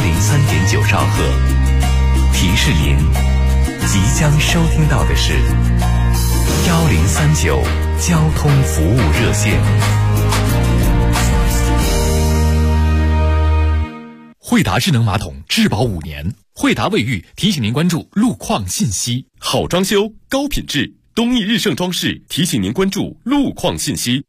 103.9兆赫。提示您，即将收听到的是1039交通服务热线。 惠达智能马桶质保5年，惠达卫浴提醒您关注路况信息。 好装修，高品质，东益日盛装饰提醒您关注路况信息。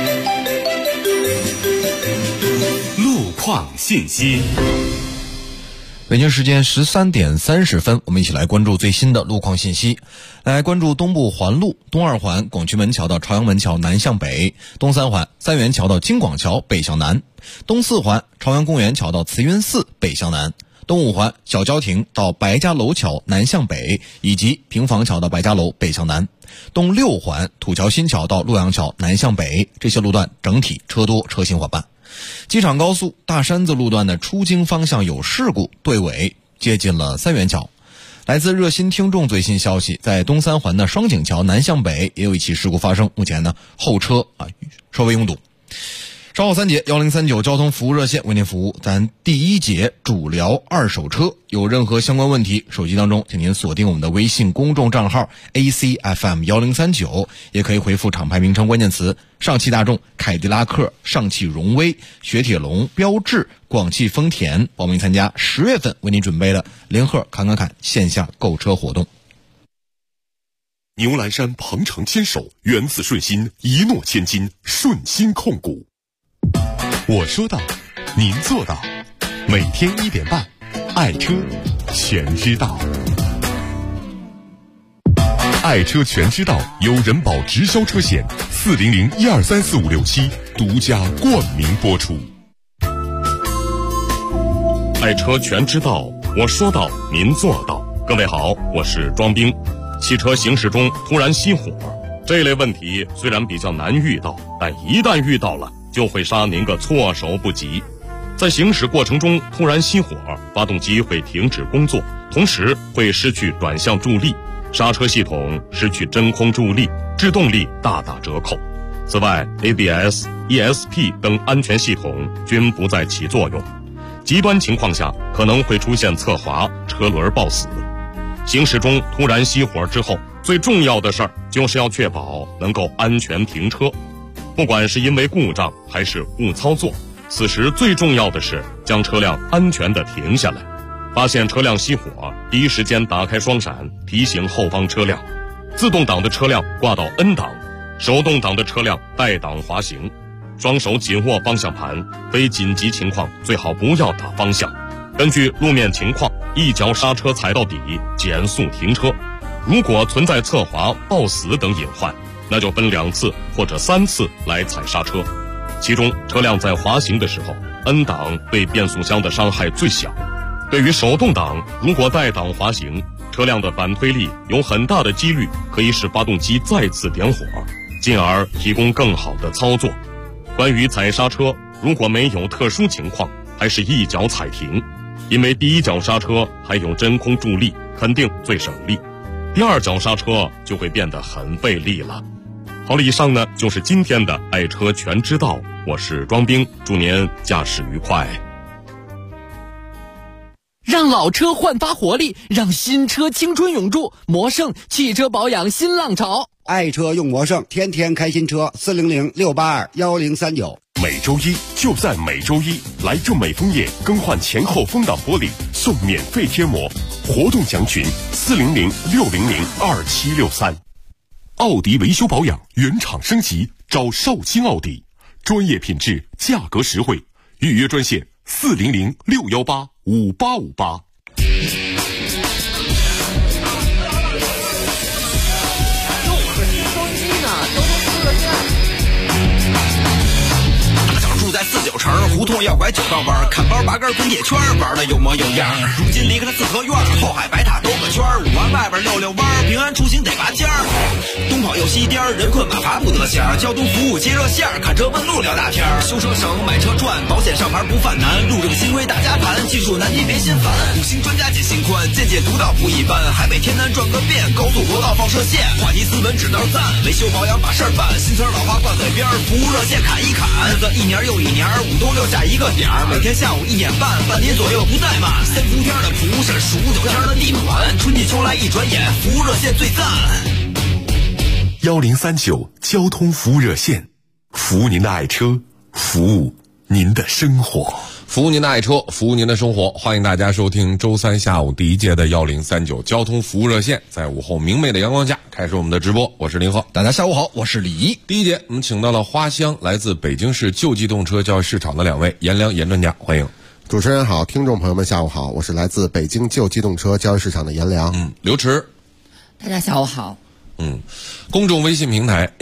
路况信息。 北京时间13点30分，我们一起来关注最新的路况信息。来关注东部环路东二环广渠门桥到朝阳门桥南向北，东三环三元桥到京广桥北向南，东四环朝阳公园桥到慈云寺北向南，东五环小郊亭到白家楼桥南向北，以及平房桥到白家楼北向南，东六环土桥新桥到洛阳桥南向北，这些路段整体车多车行缓慢。机场高速大山子路段的出京方向有事故，队尾接近了三元桥。来自热心听众最新消息，在东三环的双井桥南向北也有一起事故发生，目前呢后车稍微拥堵。稍后3节1039交通服务热线为您服务。咱第一节主聊二手车，有任何相关问题，手机当中请您锁定我们的微信公众账号 ACFM1039，也可以回复厂牌名称关键词上汽大众、凯迪拉克、上汽荣威、雪铁龙、标致、广汽丰田，报名参加10月份为您准备的联合侃线下购车活动。 牛栏山鹏程牵手，源自顺心，一诺千金，顺心控股。我说到，您做到。每天1点半，爱车全知道。爱车全知道由人保直销车险400-1234567独家冠名播出。爱车全知道，我说到，您做到。各位好，我是庄兵。汽车行驶中突然熄火，这类问题虽然比较难遇到，但一旦遇到了，就会杀您个措手不及。在行驶过程中突然熄火，发动机会停止工作，同时会失去转向助力，刹车系统失去真空助力，制动力大打折扣。此外 ABS、ESP 等安全系统均不再起作用，极端情况下可能会出现侧滑、车轮抱死。行驶中突然熄火之后，最重要的事儿就是要确保能够安全停车。不管是因为故障还是误操作，此时最重要的是将车辆安全地停下来。发现车辆熄火，第一时间打开双闪，提醒后方车辆。自动挡的车辆挂到 N 档，手动挡的车辆带档滑行。双手紧握方向盘，非紧急情况最好不要打方向。根据路面情况，一脚刹车踩到底，减速停车。如果存在侧滑、抱死等隐患，那就分2次或者3次来踩刹车。其中车辆在滑行的时候 ，N 档对变速箱的伤害最小。对于手动挡，如果带档滑行，车辆的反推力有很大的几率可以使发动机再次点火，进而提供更好的操作。关于踩刹车，如果没有特殊情况，还是一脚踩停，因为第一脚刹车还有真空助力，肯定最省力。第二脚刹车就会变得很费力了。好了，以上呢就是今天的爱车全知道，我是庄兵，祝您驾驶愉快。 让老车焕发活力，让新车青春永驻。魔胜汽车保养新浪潮， 爱车用魔胜，天天开新车。400-682-1039。 每周一就在每周一，来正美枫叶更换前后风挡玻璃送免费贴膜，活动详询400-600-2763。奥迪维修保养原厂升级，找绍兴奥迪，专业品质，价格实惠，预约专线400-618-5858。 在49城胡同要拐9道弯，看包拔根滚铁圈，玩的有模有样。如今离开了四合院，后海白塔兜个圈，5环外边溜弯，平安出行得拔尖儿。东跑又西颠，人困马乏不得闲。交通服务接热线，看车问路聊大天。修车省，买车赚，保险上牌不犯难。路政新规大家盘，技术难题别心烦。5星专家解心宽，见解独到不一般。海北天南转个遍，高速国道放射线。话题斯文指道赞，维修保养把事儿办。新词老话挂嘴边，服务热线砍一砍。日子一年又一年， 5都留下一个点儿，每天下午1点半，半年左右不怠慢。3伏天的蒲扇，数9天的地暖，春季秋来一转眼，服务热线最赞。 1039交通服务热线，服务您的爱车，服务您的生活。 服务您的爱车，服务您的生活。欢迎大家收听周三下午第一届的1039交通服务热线，在午后明媚的阳光下开始我们的直播。我是林鹤， 大家下午好，我是李怡。 第一节我们请到了花乡来自北京市旧机动车交易市场的2位颜良严专家，欢迎。 主持人好，听众朋友们下午好，我是来自北京旧机动车交易市场的颜良。 刘驰， 大家下午好。 公众微信平台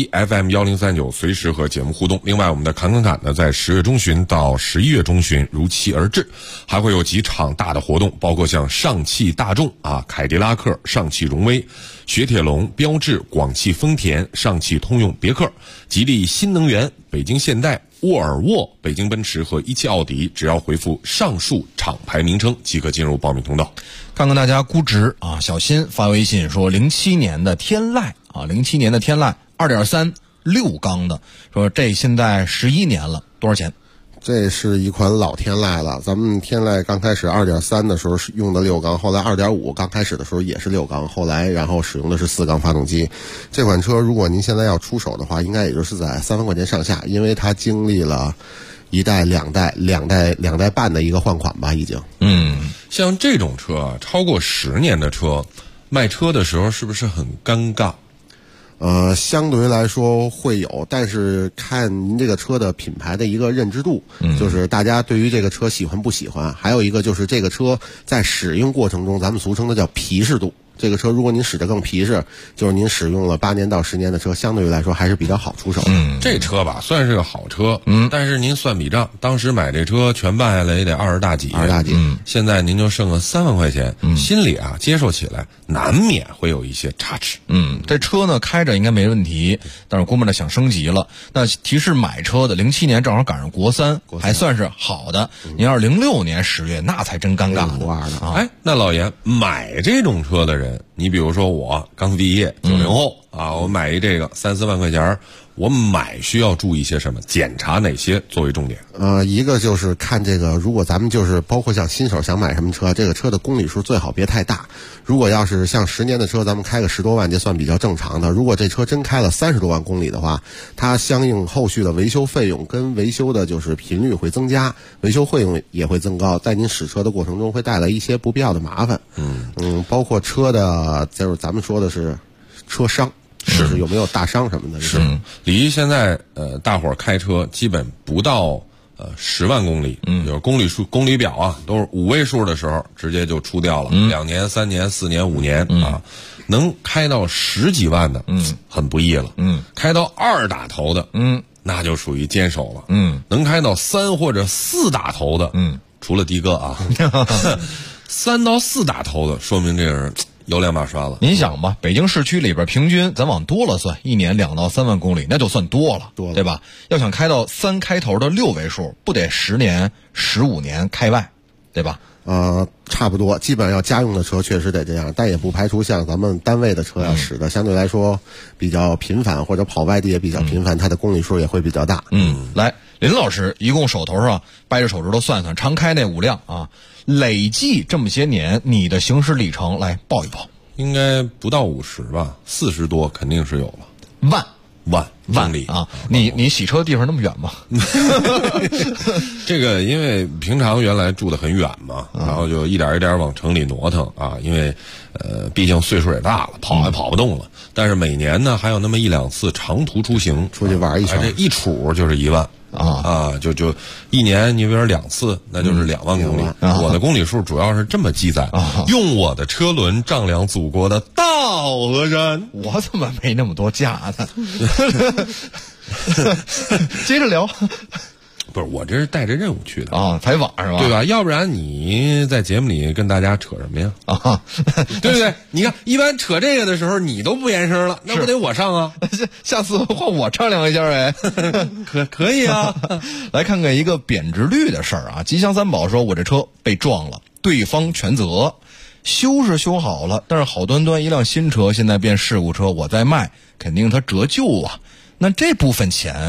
ACFM1039随时和节目互动。另外，我们的侃呢，在10月中旬到11月中旬如期而至，还会有几场大的活动，包括像上汽大众凯迪拉克、上汽荣威、雪铁龙、标致、广汽丰田、上汽通用别克、吉利新能源、北京现代、沃尔沃、北京奔驰和一汽奥迪，只要回复上述厂牌名称即可进入报名通道。 看看大家估值小新发微信说07年的天籁07年的天籁 2.3 6缸的，说这现在11年了，多少钱？ 这是一款老天籁了，咱们天籁刚开始 2.3 的时候是用的6缸，后来 2.5 刚开始的时候也是6缸，后来然后使用的是4缸发动机。这款车如果您现在要出手的话，应该也就是在3万块钱上下，因为它经历了1代、2代半的一个换款吧，已经。 像这种车超过10年的车，卖车的时候是不是很尴尬？ 相对于来说会有，但是看您这个车的品牌的一个认知度，就是大家对于这个车喜欢不喜欢，还有一个就是这个车在使用过程中，咱们俗称的叫皮实度。这个车如果您使得更皮实，就是您使用了8年到10年的车，相对于来说还是比较好出手的。 这车吧算是个好车，但是您算笔账，当时买这车全办下来也得20大几，现在您就剩个3万块钱，心里接受起来难免会有一些差池。 这车呢开着应该没问题，但是估摸着想升级了。那提示买车的07年正好赶上国三，还算是好的。您要是06年10月，那才真尴尬了。那老严买这种车的人，你比如说我刚毕业90后我买一这个3、4万块钱，我买需要注意些什么？检查哪些作为重点？ 一个就是看这个，如果咱们就是包括像新手想买什么车，这个车的公里数最好别太大。如果要是像10年的车，咱们开个10多万，这算比较正常的。如果这车真开了30多万公里的话，它相应后续的维修费用跟维修的就是频率会增加，维修费用也会增高，在您使车的过程中会带来一些不必要的麻烦。包括车的，就是咱们说的是车伤。是有没有大伤什么的？ 是李一现在大伙儿开车基本不到10万公里，就是公里表都是5位数的时候直接就出掉了，2年、3年、4年、5年能开到10几万的，很不易了，开到2打头的，那就属于坚守了，能开到3或者4打头的，除了的哥3到4打头的，说明这个人有2把刷了。 您想吧，北京市区里边平均咱往多了算，1年2到3万公里，那就算多了，对吧？要想开到3开头的6位数，不得10年、15年开外，对吧？ 差不多，基本上要家用的车确实得这样，但也不排除像咱们单位的车要使的相对来说比较频繁，或者跑外地也比较频繁，它的公里数也会比较大。 来，林老师一共手头上掰着手指头算算，常开那5辆累计这么些年你的行驶里程来报一报。 应该不到50吧，40多肯定是有了。万里你洗车的地方那么远吗？ 这个因为平常原来住得很远嘛，然后就一点一点往城里挪腾因为毕竟岁数也大了，跑也跑不动了。但是每年呢还有那么1、2次长途出行， 出去玩一圈， 这一杵就是1万。就1年你比如2次，那就是2万公里。我的公里数主要是这么积攒，用我的车轮丈量祖国的大鹅山。 我怎么没那么多假呢？接着聊。 不是，我这是带着任务去的采访是吧？ 对吧？要不然你在节目里跟大家扯什么呀？对不对？你看，一般扯这个的时候，你都不言声了，那不得我上啊？ 下次换我丈量一下呗。 可以啊。 来看看一个贬值率的事儿吉祥三宝说，我这车被撞了，对方全责。修是修好了，但是好端端一辆新车现在变事故车，我再卖肯定它折旧那这部分钱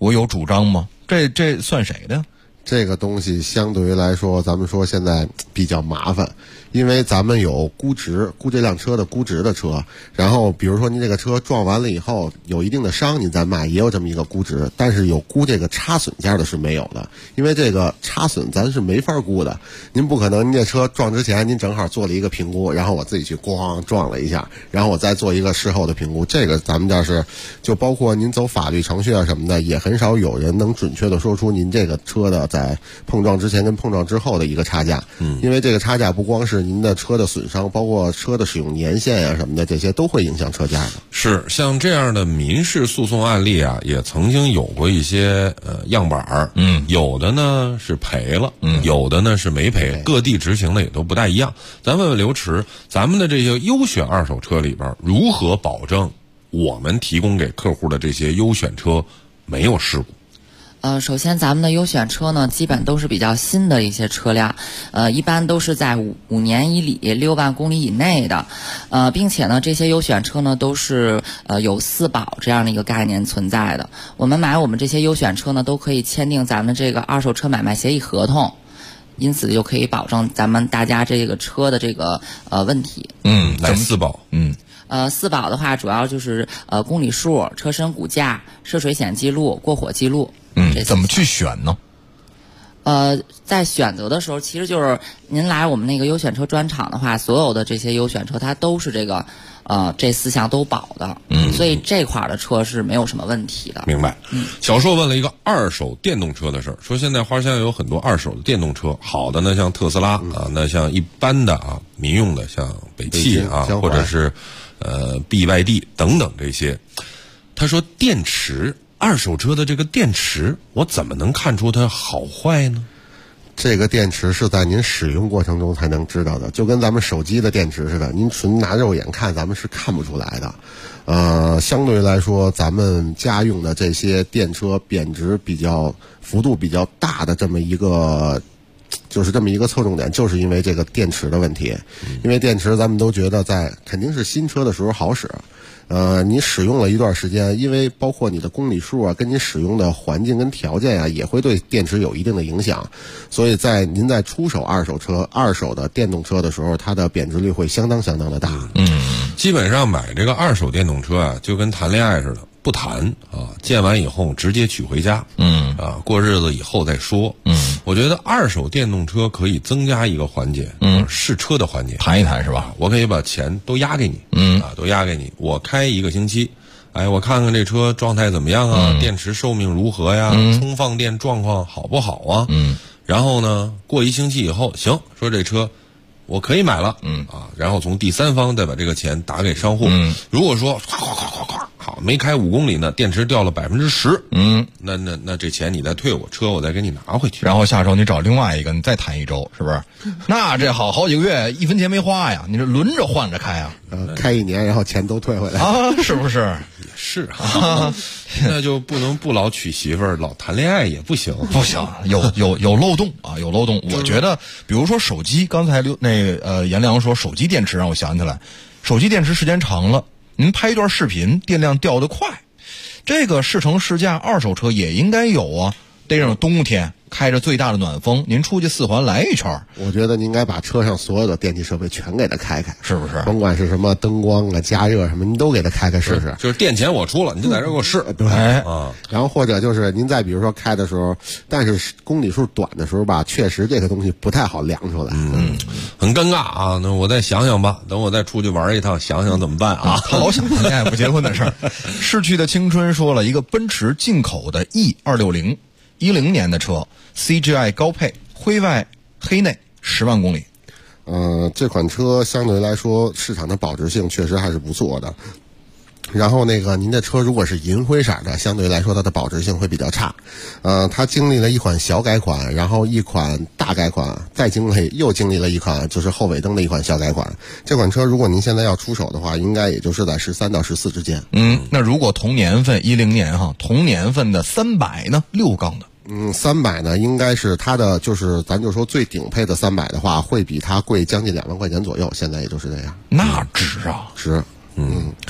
我有主张吗？这算谁的？ 这个东西相对于来说，咱们说现在比较麻烦，因为咱们有估值，估这辆车的估值的车，然后比如说您这个车撞完了以后有一定的伤，您再卖也有这么一个估值，但是有估这个差损价的是没有的，因为这个差损咱是没法估的，您不可能您这车撞之前您正好做了一个评估，然后我自己去咣撞了一下，然后我再做一个事后的评估，这个咱们这是就包括您走法律程序啊什么的，也很少有人能准确的说出您这个车的在碰撞之前跟碰撞之后的一个差价，因为这个差价不光是您的车的损伤，包括车的使用年限啊什么的，这些都会影响车价的。 是像这样的民事诉讼案例啊，也曾经有过一些样板儿，有的呢是赔了，有的呢是没赔，各地执行的也都不太一样。咱问问刘驰，咱们的这些优选二手车里边，如何保证我们提供给客户的这些优选车没有事故？ 首先咱们的优选车呢，基本都是比较新的一些车辆，一般都是在5年以里6万公里以内的，并且呢，这些优选车呢都是有4保这样的一个概念存在的。我们买我们这些优选车呢，都可以签订咱们这个二手车买卖协议合同，因此就可以保证咱们大家这个车的这个问题。 来4保。 4保的话，主要就是公里数、车身骨架、涉水险记录、过火记录。 怎么去选呢？ 在选择的时候，其实就是您来我们那个优选车专场的话，所有的这些优选车它都是这个这4项都保的，所以这块的车是没有什么问题的。 明白。小硕问了一个二手电动车的事儿，说现在花乡有很多二手的电动车，好的呢像特斯拉那像一般的民用的像北汽或者是BYD 等等这些。他说电池。二手车的这个电池，我怎么能看出它好坏呢？ 这个电池是在您使用过程中才能知道的，就跟咱们手机的电池似的，您纯拿肉眼看咱们是看不出来的。相对来说，咱们家用的这些电车贬值幅度比较大的这么一个侧重点，就是因为这个电池的问题。因为电池咱们都觉得肯定是新车的时候好使。你使用了一段时间，因为包括你的公里数啊，跟你使用的环境跟条件啊，也会对电池有一定的影响。所以您在出手二手的电动车的时候，它的贬值率会相当的大。 基本上买这个二手电动车啊，就跟谈恋爱似的，不谈见完以后直接取回家，过日子以后再说。我觉得二手电动车可以增加一个环节，试车的环节， 谈一谈是吧？ 我可以把钱都押给你，都押给你，我开1个星期，我看看这车状态怎么样啊，电池寿命如何呀，充放电状况好不好啊？然后呢，过1星期以后，行，说这车我可以买了，然后从第三方再把这个钱打给商户。如果说咵，好，没开5公里呢，电池掉了10%，那这钱你再退我，车我再给你拿回去。 然后下周你找另外一个，你再谈1周，是不是？那这好几个月1分钱没花呀，你这轮着换着开啊， 开1年然后钱都退回来是不是？ 也是那就不能不老娶媳妇儿，老谈恋爱也不行， 有漏洞啊，有漏洞。我觉得，比如说手机，刚才颜良说手机电池让我想起来，手机电池时间长了，您拍一段视频，电量掉得快，这个试乘试驾二手车也应该有啊。得让冬天开着最大的暖风，您出去4环来一圈。 我觉得您应该把车上所有的电气设备全给它开开， 是不是？ 甭管是什么灯光啊、加热什么，您都给它开开试试。 就是电钱我出了，你就在这给我试。 对然后或者就是您再比如说开的时候，但是公里数短的时候吧，确实这个东西不太好量出来。 很尴尬啊。那我再想想吧，等我再出去玩一趟，想想怎么办啊。 老想谈恋爱不结婚的事儿。逝去的青春说了一个奔驰进口的 E260。10年的车 CGI 高配，灰外黑内，10万公里。 这款车相对来说市场的保值性确实还是不错的。然后您的车如果是银灰色的，相对来说它的保值性会比较差。它经历了一款小改款，然后一款大改款，又经历了一款就是后尾灯的一款小改款。这款车如果您现在要出手的话，应该也就是在13到14之间。 那如果同年份10年同年份的300呢，6缸的。 300呢，应该是它的，就是咱就说最顶配的300的话，会比它贵将近2万块钱左右。现在也就是这样。 那值啊， 值。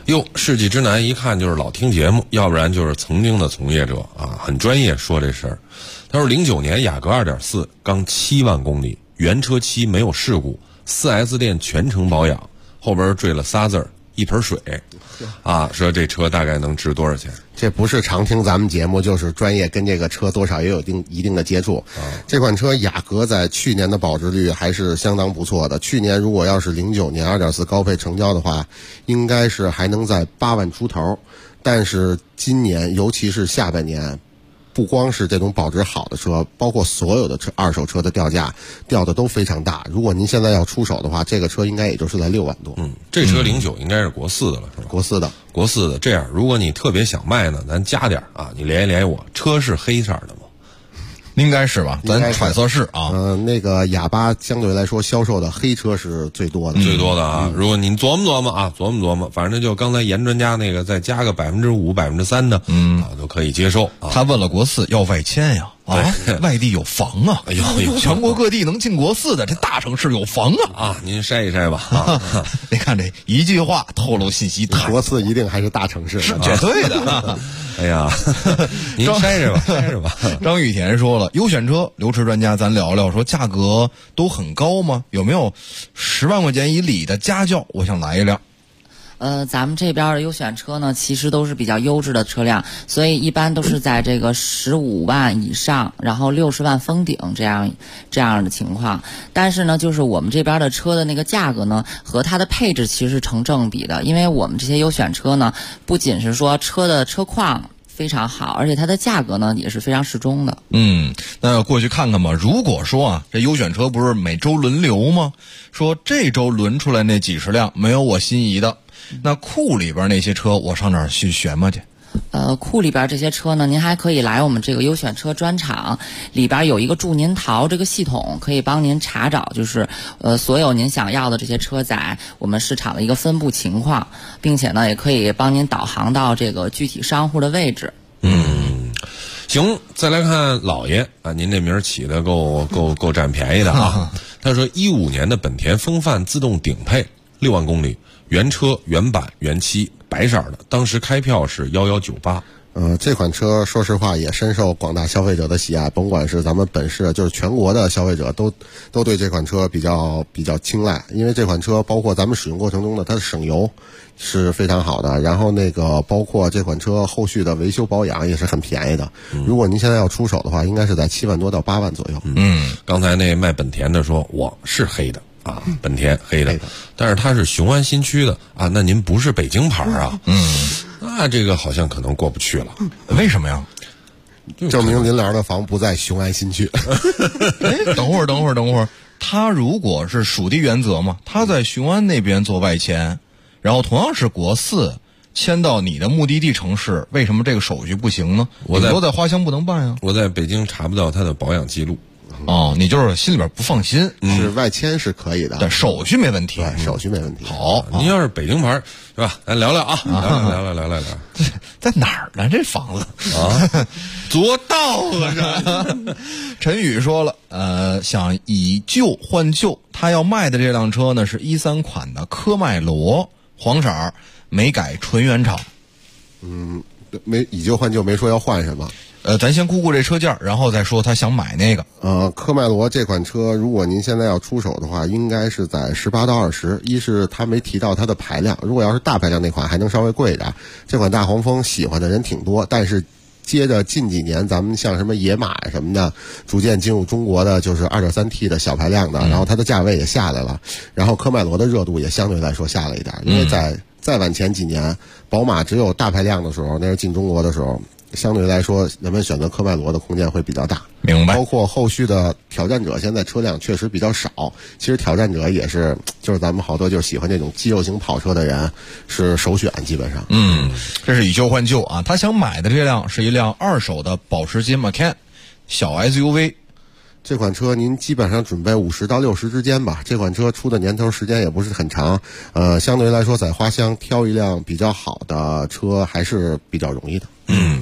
哟，世纪之南一看就是老听节目，要不然就是曾经的从业者啊，很专业说这事儿。他说09年雅阁 2.4 刚7万公里，原车漆没有事故，4S 店全程保养，后边缀了仨字儿一盆水，啊，说这车大概能值多少钱？ 这不是常听咱们节目，就是专业跟这个车多少也有一定的接触。这款车雅阁在去年的保值率还是相当不错的。去年如果要是09年 2.4 高配成交的话，应该是还能在8万出头。但是今年尤其是下半年，不光是这种保值好的车，包括所有的车二手车的掉价掉的都非常大。如果您现在要出手的话，这个车应该也就是在6万多。 这车09应该是国4的了，是吧？ 国4的。 国4的。这样，如果你特别想卖呢，咱加点啊，你联系联系我。车是黑色的吗？ 应该是吧，咱揣测是啊。 那个雅巴相对来说销售的黑车是最多的， 最多的啊。如果您琢磨琢磨啊，琢磨琢磨，反正就刚才严专家那个再加个5%、3%的，啊，都可以接受。 他问了国4要外迁呀。啊，外地有房啊！ 哎呦， 全国各地能进国4的，这大城市有房啊！ 啊，您筛一筛吧。啊， 你看这一句话透露信息， 国4一定还是大城市， 是绝对的。 哎呀，您筛筛吧，筛筛吧。 张雨田说了，优选车刘驰专家，咱聊聊，说价格都很高吗？有没有10万块钱以里的家轿？我想来一辆。 咱们这边的优选车呢，其实都是比较优质的车辆，所以一般都是在这个15万以上，然后60万封顶这样的情况。但是呢，就是我们这边的车的那个价格呢，和它的配置其实是成正比的，因为我们这些优选车呢，不仅是说车的车况非常好，而且它的价格呢也是非常适中的。 那过去看看吧。如果说啊，这优选车不是每周轮流吗？说这周轮出来那几十辆没有我心仪的，那库里边那些车我上哪儿去选嘛去？ 库里边这些车呢，您还可以来我们这个优选车专场，里边有一个祝您淘这个系统，可以帮您查找，就是所有您想要的这些车在我们市场的一个分布情况，并且呢，也可以帮您导航到这个具体商户的位置。 行，再来看老爷啊，您这名起的够占便宜的啊。他说15年的本田锋范自动顶配6万公里，原车原版原漆白色的，当时开票是1198。 这款车说实话也深受广大消费者的喜爱，甭管是咱们本市，就是全国的消费者都对这款车比较青睐，因为这款车包括咱们使用过程中的它的省油是非常好的，然后那个包括这款车后续的维修保养也是很便宜的。如果您现在要出手的话，应该是在7万多到8万左右。 刚才那卖本田的说我是黑的啊，本田黑的，但是它是雄安新区的啊，那您不是北京牌啊？那这个好像可能过不去了。 为什么呀？ 证明您老的房不在雄安新区。 等会儿，他如果是属地原则嘛，他在雄安那边做外迁，然后同样是国4迁到你的目的地城市，为什么这个手续不行呢？我在花乡不能办呀。 我在北京查不到他的保养记录。 你就是心里边不放心。 是外迁是可以的， 但手续没问题。 对，手续没问题。 好，您要是北京牌是吧？咱聊聊啊，聊。 在哪儿呢？这房子啊，做到了这。陈宇说了，想以旧换旧，他要卖的这辆车呢是13款的科迈罗，黄色儿，没改纯原厂。 没以旧换旧，没说要换什么。 咱先估估这车价，然后再说他想买那个。 科迈罗这款车，如果您现在要出手的话，应该是在18到20。一是他没提到它的排量，如果要是大排量那款还能稍微贵一点。这款大黄蜂喜欢的人挺多，但是接着近几年咱们像什么野马什么的，逐渐进入中国的就是 2.3T 的小排量的，然后它的价位也下来了，然后科迈罗的热度也相对来说下了一点，因为再往前几年，宝马只有大排量的时候，那是进中国的时候，相对来说人们选择科迈罗的空间会比较大。 明白。 包括后续的挑战者，现在车辆确实比较少，其实挑战者也是就是咱们好多就是喜欢这种肌肉型跑车的人是首选，基本上。 这是以旧换旧啊，他想买的这辆是一辆二手的保时捷 Macan 小 SUV。 这款车您基本上准备50到60之间吧。这款车出的年头时间也不是很长，相对来说在花乡挑一辆比较好的车还是比较容易的。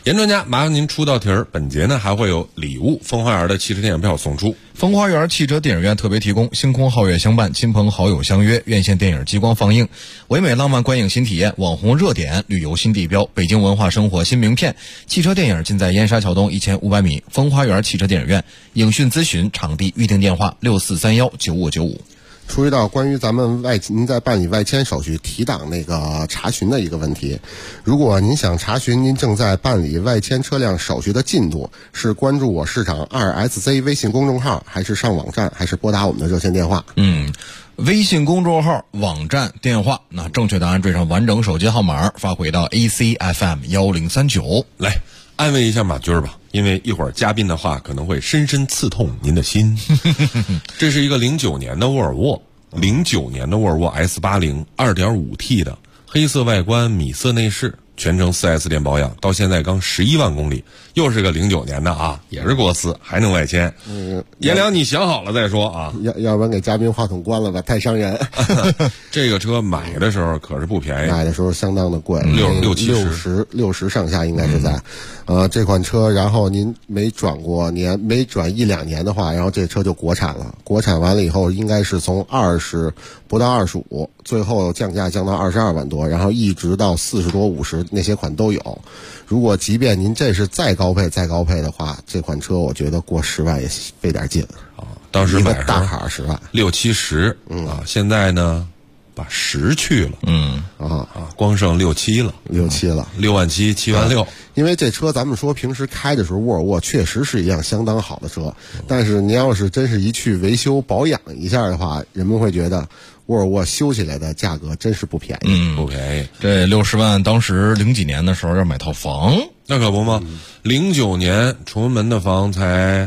严专家，麻烦您出道题儿。本节呢还会有礼物，风花园的汽车电影票送出。 风花园汽车电影院特别提供星空皓月相伴，亲朋好友相约，院线电影激光放映，唯美浪漫观影新体验，网红热点，旅游新地标，北京文化生活新名片。汽车电影尽在燕莎桥东1500米风花园汽车电影院。影讯咨询场地预订电话6431959595。 出一道关于咱们您在办理外迁手续提档那个查询的一个问题。如果您想查询您正在办理外迁车辆手续的进度，是关注我市场 2SC 微信公众号，还是上网站，还是拨打我们的热线电话？ 微信公众号、网站、电话，那正确答案缀上完整手机号码，发回到 ACFM1039。 来安慰一下马军吧，因为一会儿嘉宾的话可能会深深刺痛您的心。这是一个09年的沃尔沃，09年的沃尔沃 S80 2.5T 的，黑色外观，米色内饰，全程 4S 店保养，到现在刚11万公里，又是个09年的啊，也是国四，还能外迁。颜良，你想好了再说啊， 要不然给嘉宾话筒关了吧，太伤人。 这个车买的时候可是不便宜， 买的时候相当的贵，60上下应该是在。这款车，然后您没转过年，没转1-2年的话，然后这车就国产了。国产完了以后，应该是从20不到25，最后降价降到22万多，然后一直到40多50，那些款都有。如果即便您这是再高配的话，这款车我觉得过10万也费点劲啊。当时买大卡10万 ，60-70，现在呢把10去了，光剩6-7了 ，6-7了 ，6万7、7万6。 因为这车咱们说平时开的时候，沃尔沃确实是一辆相当好的车，但是您要是真是一去维修保养一下的话，人们会觉得沃尔沃修起来的价格真是不便宜， 不便宜。 这60万，当时0几年的时候要买套房， 那可不吗？09年崇文门的房才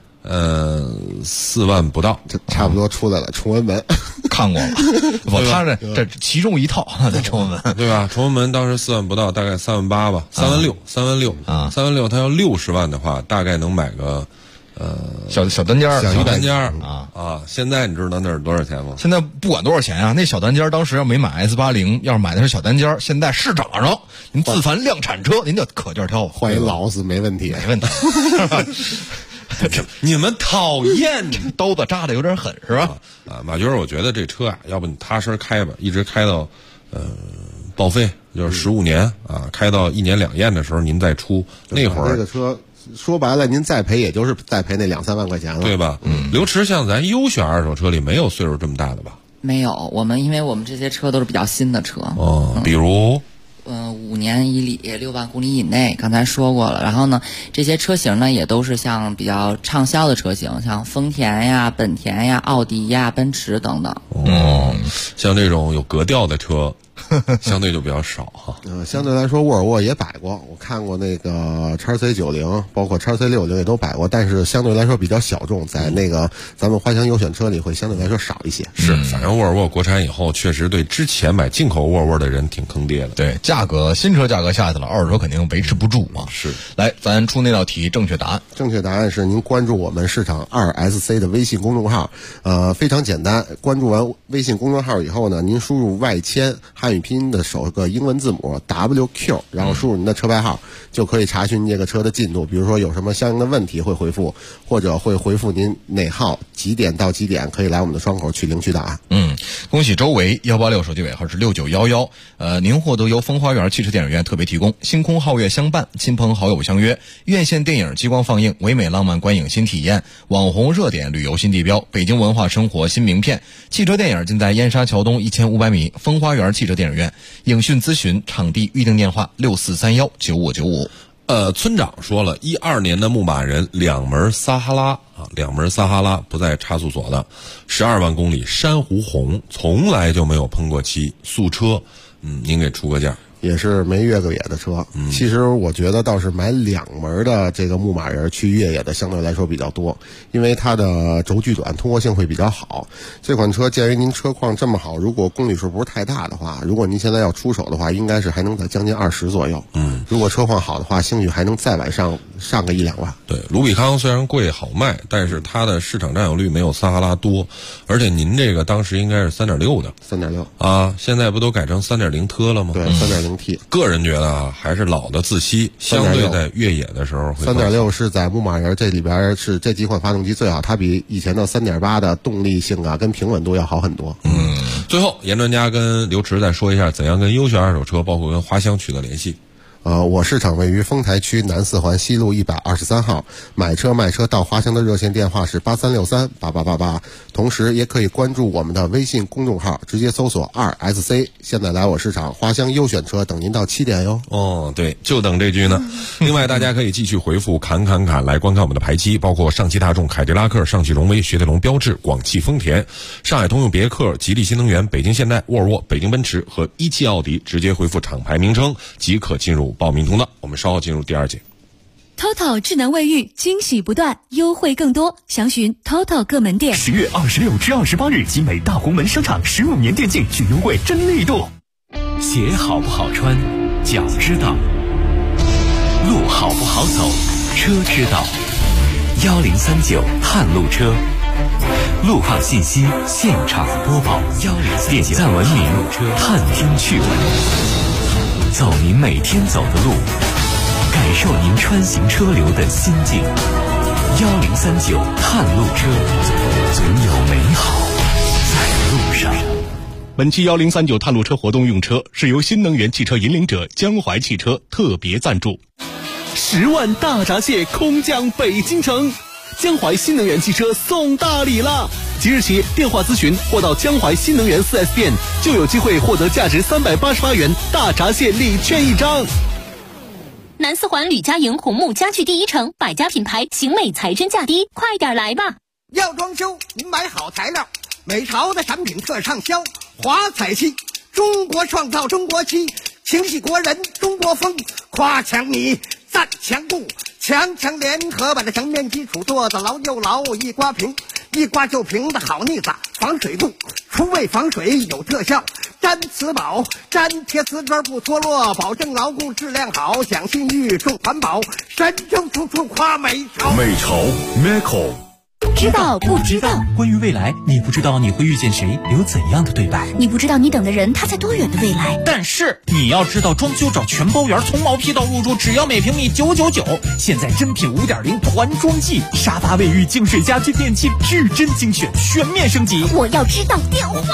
4万不到， 这差不多出来了。崇文门看过了，他这其中一套在崇文门， 对吧？崇文门当时4万不到，大概3万8吧，3万6啊，3万6，他要60万的话，大概能买个小单间啊。现在你知道那是多少钱吗？ 现在不管多少钱啊，那小单间当时要没买 S80，要是买的是小单间，现在市场上您自凡量产车，您就可劲儿挑， 换一劳斯没问题， 没问题。 你们讨厌， 刀子扎的有点狠是吧？ 马军，我觉得这车啊，要不你踏实开吧，一直开到报废，就是15年啊，开到1年2验的时候您再出，那会儿这个车说白了您再赔也就是再赔那2-3万块钱了， 对吧？刘驰，像咱优选二手车里没有岁数这么大的吧？ 没有，因为我们这些车都是比较新的车比如 5年以里6万公里以内，刚才说过了。然后呢，这些车型呢也都是像比较畅销的车型，像丰田呀、本田呀、奥迪呀、奔驰等等。 像这种有格调的车相对就比较少哈。 相对来说沃尔沃也摆过，我看过那个 XC90， 包括 XC60也都摆过，但是相对来说比较小众，在那个咱们花乡优选车里会相对来说少一些。 是，反正沃尔沃国产以后确实对之前买进口沃尔沃的人挺坑爹的。 对，新车价格下去了，二手车肯定维持不住嘛。 是， 来，咱出那道题，正确答案。 正确答案是您关注我们市场 2SC 的微信公众号，非常简单。关注完微信公众号以后呢，您输入外迁汉语拼音的首个英文字母 WQ， 然后输入您的车牌号，就可以查询这个车的进度。比如说有什么相应的问题会回复，或者会回复您哪号几点到几点可以来我们的窗口去领取档案。 恭喜周维186，手机尾号是6911。您获得由风花园汽车电影院特别提供星空皓月相伴，亲朋好友相约，院线电影激光放映，唯美浪漫观影新体验，网红热点，旅游新地标，北京文化生活新名片。汽车电影尽在燕莎桥东1500米风花园汽车电影院。影讯咨询场地预订电话6431959595。 村长说了，12年的牧马人2门撒哈拉啊，2门撒哈拉不在差速锁的，12万公里珊瑚红，从来就没有喷过漆，素车，您给出个价。 也是没越过野的车，其实我觉得倒是买2门的这个牧马人去越野的相对来说比较多，因为它的轴距短，通过性会比较好。这款车鉴于您车况这么好，如果公里数不是太大的话，如果您现在要出手的话，应该是还能在将近20左右。如果车况好的话，兴许还能再往上个1-2万。 对，卢比康虽然贵好卖，但是它的市场占有率没有撒哈拉多，而且您这个当时应该是3.6的 ，3.6 啊，现在不都改成3.0特了吗？ 对，3.0 2.0T。 个人觉得啊，还是老的自吸，相对在越野的时候会。 3.6是在牧马人这里边是这几款发动机最好，它比以前的3.8的动力性啊跟平稳度要好很多。 最后严专家跟刘驰再说一下怎样跟优选二手车，包括跟花乡取得联系。 我市场位于丰台区南四环西路123号，买车卖车到花乡的热线电话是83638888，同时也可以关注我们的微信公众号，直接搜索2SC。现在来我市场花乡优选车等您到7点哟。 哦，对，就等这句呢。另外，大家可以继续回复砍来观看我们的排期，包括上汽大众、凯迪拉克、上汽荣威、雪铁龙、标致、广汽丰田、上海通用别克、吉利新能源、北京现代、沃尔沃、北京奔驰和17奥迪，直接回复厂牌名称即可进入报名通道。我们稍后进入第2节。 TOTO 智能卫浴惊喜不断，优惠更多，详询 TOTO 各门店。 10月26至28日，集美大红门商场15年电竞巨优惠真力度。鞋好不好穿，脚知道；路好不好走，车知道。1039探路车，路况信息现场播报。点赞文明，探听趣闻，走您每天走的路，感受您穿行车流的心境。1039探路车，总有美好在路上。 本期1039探路车活动用车是由新能源汽车引领者江淮汽车特别赞助。 10万大闸蟹空降北京城，江淮新能源汽车送大礼了！即日起电话咨询或到江淮新能源 4S 店，就有机会获得价值388元大闸蟹礼券1张。 南四环吕家营红木家具第一城，百家品牌，型美材真价低，快点来吧！ 要装修，您买好材料，美潮的产品特畅销，华彩漆，中国创造中国漆，情系国人中国风，夸墙米，赞墙布，强联合把这墙面基础做得牢又牢，一刮平，一刮就平的好腻子，防水布，除味防水有特效，粘瓷宝，粘贴瓷砖不脱落，保证牢固质量好，讲信誉重环保，神州处处夸美潮。 美潮 Meco。 知道不知道？ 关于未来，你不知道你会遇见谁，有怎样的对白？ 你不知道你等的人他在多远的未来？ 但是你要知道，装修找全包圆，从毛坯到入住，只要每平米999。现在真品5.0团装季，沙发、卫浴、净水、家居、电器，至臻精选，全面升级。 我要知道电话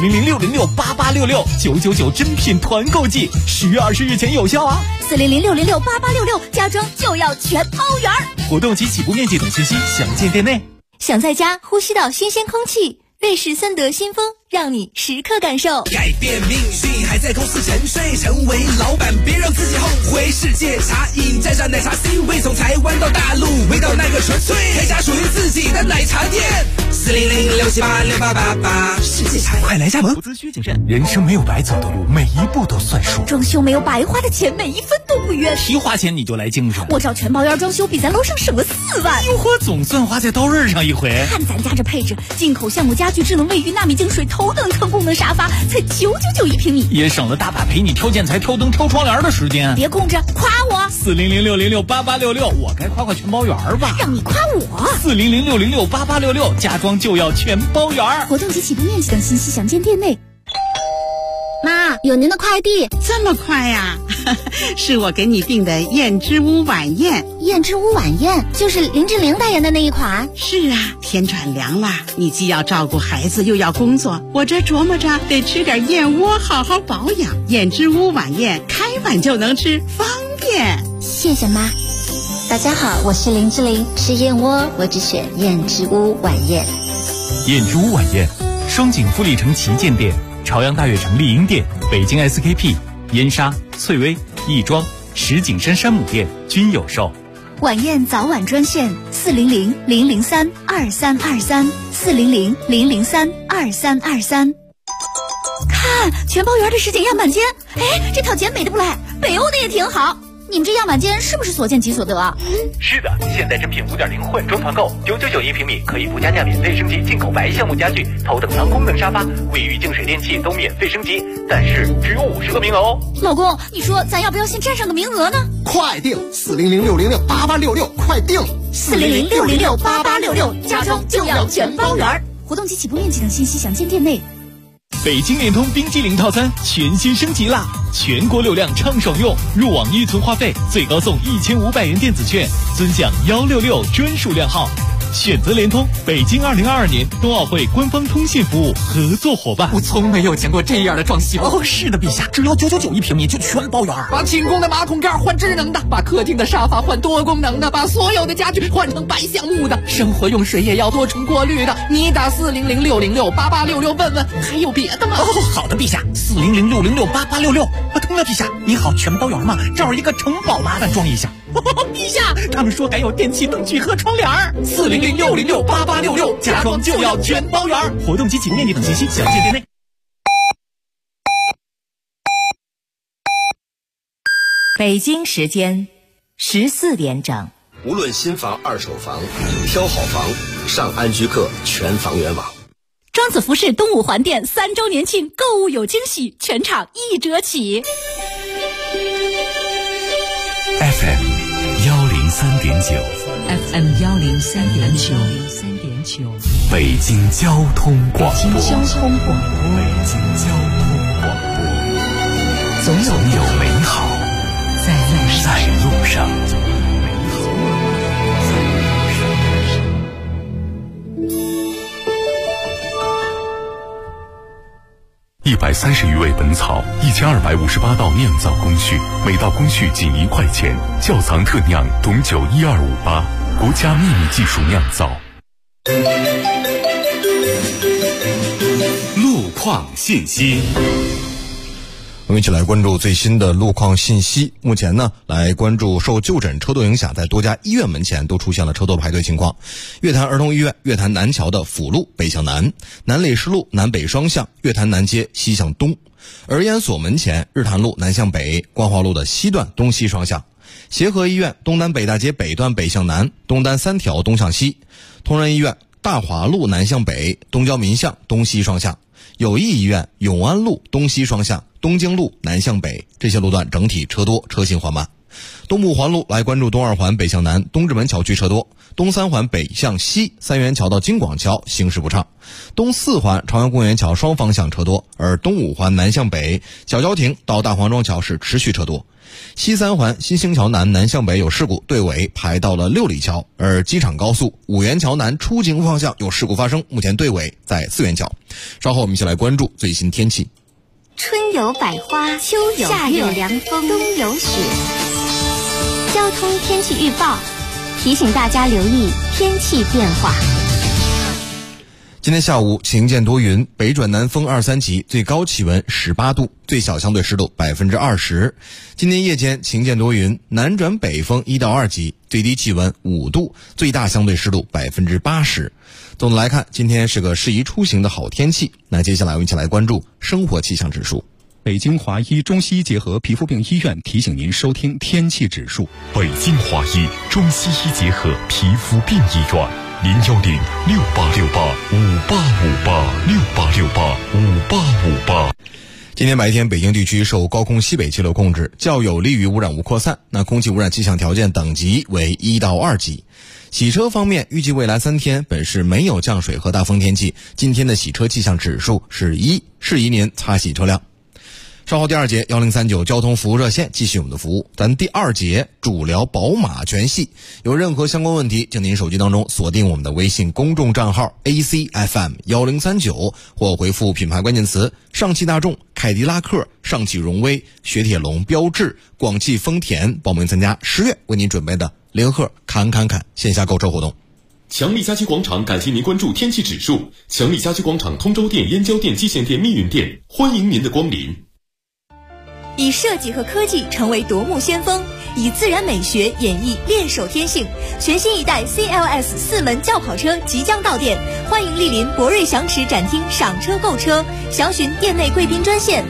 ：400-606-8866，999真品团购季，10月20日前有效啊 ！400-606-8866，家装就要全包圆。 活动及起步面积等信息详见店内。 想在家呼吸到新鲜空气，瑞士森德新风让你时刻感受。 改变命运还在公司沉睡，成为老板别让自己后悔。世界茶饮沾上奶茶 C 位，从台湾到大陆，味道那个纯粹，开家属于自己的奶茶店。400-678-6888，世界茶饮快来加盟。 投资需谨慎，人生没有白走的路，每一步都算数。 装修没有白花的钱，每一分都不冤。 提花钱你就来精神， 我找全包圆装修比咱楼上省了4万。 哟呵，总算花在刀刃上一回。 看咱家这配置，进口橡木家具、智能卫浴、纳米净水、头等舱功能沙发，才999一平米， 也省了大把陪你挑建材、挑灯、挑窗帘的时间。 别空着，夸我 ！400-606-8866，我该夸全包圆吧？ 让你夸我 ！400-606-8866，家装就要全包圆。 活动及起步面积等信息详见店内。 妈，有您的快递。 这么快呀？是我给你订的燕之屋晚宴。 燕之屋晚宴就是林志玲代言的那一款。 是啊，天转凉了，你既要照顾孩子又要工作，我这琢磨着得吃点燕窝好好保养。燕之屋晚宴开碗就能吃，方便。 谢谢妈。大家好，我是林志玲，吃燕窝我只选燕之屋晚宴。 燕之屋晚宴，双井富力城旗舰店、朝阳大悦城丽婴店、北京 SKP、燕莎、翠微、亦庄、石景山山姆店均有售。 晚宴早晚专线400-003-2323，400-003-2323。看全包圆的实景样板间，哎，这套简美的不赖，北欧的也挺好。你们这样板间是不是所见即所得啊？ 是的，现在真品5.0混装团购，999一平米，可以附加价免费升级进口白橡木家具、头等舱功能沙发、卫浴净水电器都免费升级，但是只有50个名额哦。 老公，你说咱要不要先占上个名额呢？ 快订400-606-8866，快订 400-606-8866，家装就要全包圆。活动及起步面积等信息详见店内。 北京联通冰激凌套餐全新升级啦！全国流量畅爽用，入网预存话费最高送1500元电子券，尊享166专属量号。选择联通，北京2022年冬奥会官方通信服务合作伙伴。 我从没有见过这样的装修。哦，是的，陛下，只要999一平米就全包圆。把寝宫的马桶盖换智能的，把客厅的沙发换多功能的，把所有的家具换成白橡木的，生活用水也要多重过滤的。你打400-606-8866问问，还有别的吗？哦，好的，陛下，400-606-8866。通了，陛下，你好，全包圆吗？这儿一个城堡，麻烦装一下。陛下，他们说改有电器灯具和窗帘400-606-8866，家装就要全包圆。活动及起面积等信息，详见店内。 北京时间14点整。 无论新房、二手房，挑好房上安居客全房源网。 庄子服饰东五环店3周年庆，购物有惊喜，全场1折起。 FM 103.9 FM 103.9， 北京交通广播。 北京交通广播。 总有美好在路上。130余味本草，1258道酿造工序，每道工序仅1块钱。窖藏特酿董酒1258，国家秘密技术酿造。路况信息。 我们一起来关注最新的路况信息。目前呢，来关注受就诊车多影响，在多家医院门前都出现了车多排队情况。月坛儿童医院月坛南桥的辅路北向南，南礼士路南北双向，月坛南街西向东。儿研所门前日坛路南向北，光华路的西段东西双向。协和医院东单北大街北段北向南，东单3条东向西。同仁医院大华路南向北，东交民巷东西双向。友谊医院永安路东西双向，东京路南向北，这些路段整体车多，车行缓慢。东部环路来关注东2环北向南东直门桥区车多，东3环北向西三元桥到京广桥行驶不畅，东4环朝阳公园桥双方向车多，而东5环南向北小交亭到大黄庄桥是持续车多。西3环新兴桥南南向北有事故，队尾排到了6里桥，而机场高速五元桥南出京方向有事故发生，目前队尾在4元桥。稍后我们一起来关注最新天气。 春有百花，秋有夏有凉风，冬有雪。交通天气预报提醒大家留意天气变化。 今天下午晴间多云，北转南风2、3级，最高气温18度，最小相对湿度20%。今天夜间晴间多云，南转北风1到2级，最低气温5度，最大相对湿度80%。总的来看，今天是个适宜出行的好天气。那接下来我们一起来关注生活气象指数。 北京华医中西医结合皮肤病医院提醒您收听天气指数。 北京华医中西医结合皮肤病医院，010-6868-5858，6858-5858。 今天白天北京地区受高空西北气流控制，较有利于污染物扩散，那空气污染气象条件等级为1到2级。洗车方面，预计未来3天本市没有降水和大风天气，今天的洗车气象指数是1，适宜您擦洗车辆。稍后第2节1039交通服务热线继续我们的服务，咱第2节主聊宝马全系，有任何相关问题，请您手机当中锁定我们的微信公众账号 ACFM1039，或回复品牌关键词上汽大众、凯迪拉克、上汽荣威、雪铁龙、标致、广汽丰田，报名参加10月为您准备的联合侃线下购车活动。 强力家居广场感谢您关注天气指数。强力家居广场通州店、燕郊店、蓟县店、密云店，欢迎您的光临。 以设计和科技成为夺目先锋，以自然美学演绎练手天性。全新一代 CLS 4门轿跑车即将到店，欢迎莅临博瑞祥驰展厅赏车购车，详询店内贵宾专线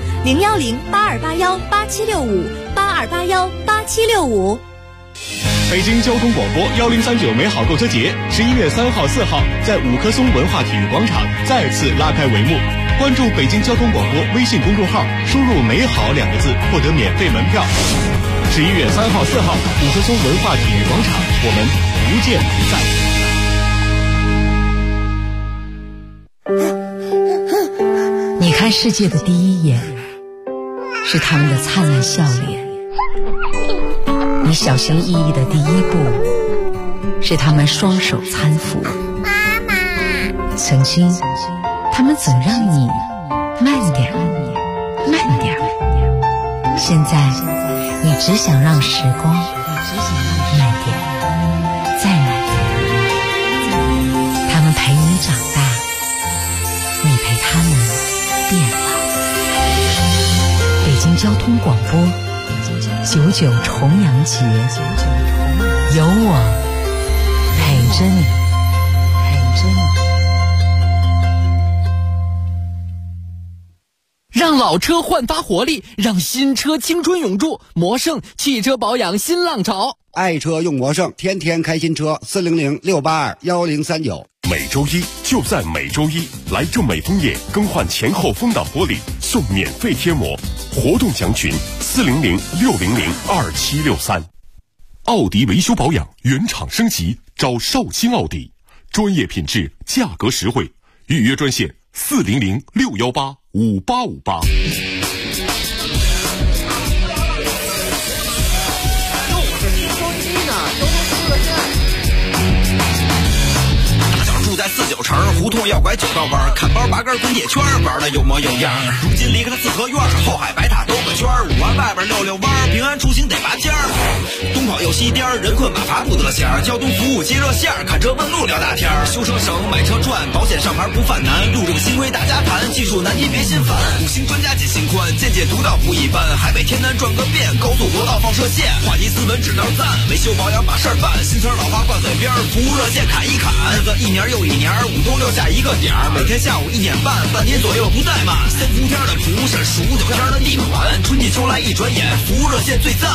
010-8281-8765，8281-8765。 北京交通广播1039美好购车节11月3号、4号在五棵松文化体育广场再次拉开帷幕。关注北京交通广播微信公众号，输入美好2个字获得免费门票。11月3号、4号五棵松文化体育广场，我们不见不散。 你看看世界的第一眼，是他们的灿烂笑脸；你小心翼翼的第一步，是他们双手搀扶。妈妈，曾经，他们总让你慢点，慢点。现在，你只想让时光慢点，再慢点。他们陪你长大，你陪他们变老。北京交通广播，99重阳节，有我陪着你，陪着你。 让老车焕发活力，让新车青春永驻。魔盛汽车保养新浪潮， 爱车用魔盛，天天开新车。400-682-1039。 每周一就在每周一，来正美枫叶更换前后风挡玻璃，送免费贴膜。活动详询400-600-2763。奥迪维修保养原厂升级，找绍兴奥迪，专业品质，价格实惠。预约专线400-618-5858。 住在49城，胡同要拐9道弯，看包拔根滚铁圈，玩的有模有样。如今离开了四合院，后海白塔兜个圈，5环外边溜溜弯，平安出行得拔尖儿。东跑右西颠，人困马乏不得闲。交通服务接热线，看车问路聊大天。修车省，买车赚，保险上牌不犯难。路这个新规大家谈，技术难题别心烦。5星专家解心宽，见解独到不一般。海北天南转个遍，高速国道放射线。话题斯文指道赞，维修保养把事儿办。新词老话挂嘴边，服务热线砍一砍。日子一年又一年，5冬6夏一个点儿，每天下午1点半，半天左右不怠慢。3伏天的蒲是数9天的地暖，春季秋来一转眼，服务热线最赞。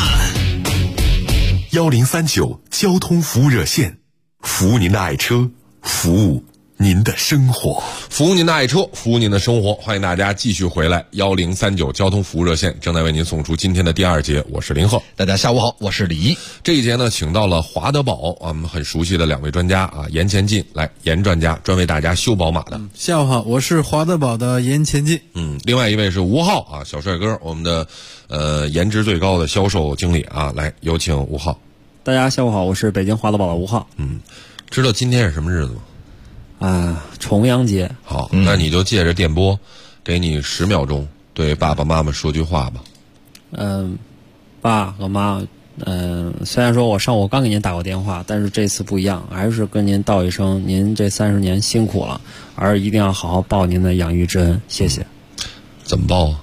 1039交通服务热线，服务您的爱车，服务您的生活， 服务您的爱车，服务您的生活。欢迎大家继续回来，1039交通服务热线正在为您送出今天的第2节，我是林鹤。 大家下午好，我是李一。 这一节呢，请到了华德宝我们很熟悉的2位专家啊，严前进来，严专家专为大家修宝马的。 下午好，我是华德宝的严前进。 另外一位是吴浩啊，小帅哥，我们的颜值最高的销售经理啊，来有请吴浩。 大家下午好，我是北京华德宝的吴浩。 知道今天是什么日子吗？ 重阳节。 好，那你就借着电波，给你10秒钟，对爸爸妈妈说句话吧。 爸和妈，虽然说我上午刚给您打过电话，但是这次不一样，还是跟您道一声，您这30年辛苦了，而一定要好好报您的养育之恩，谢谢。 怎么报啊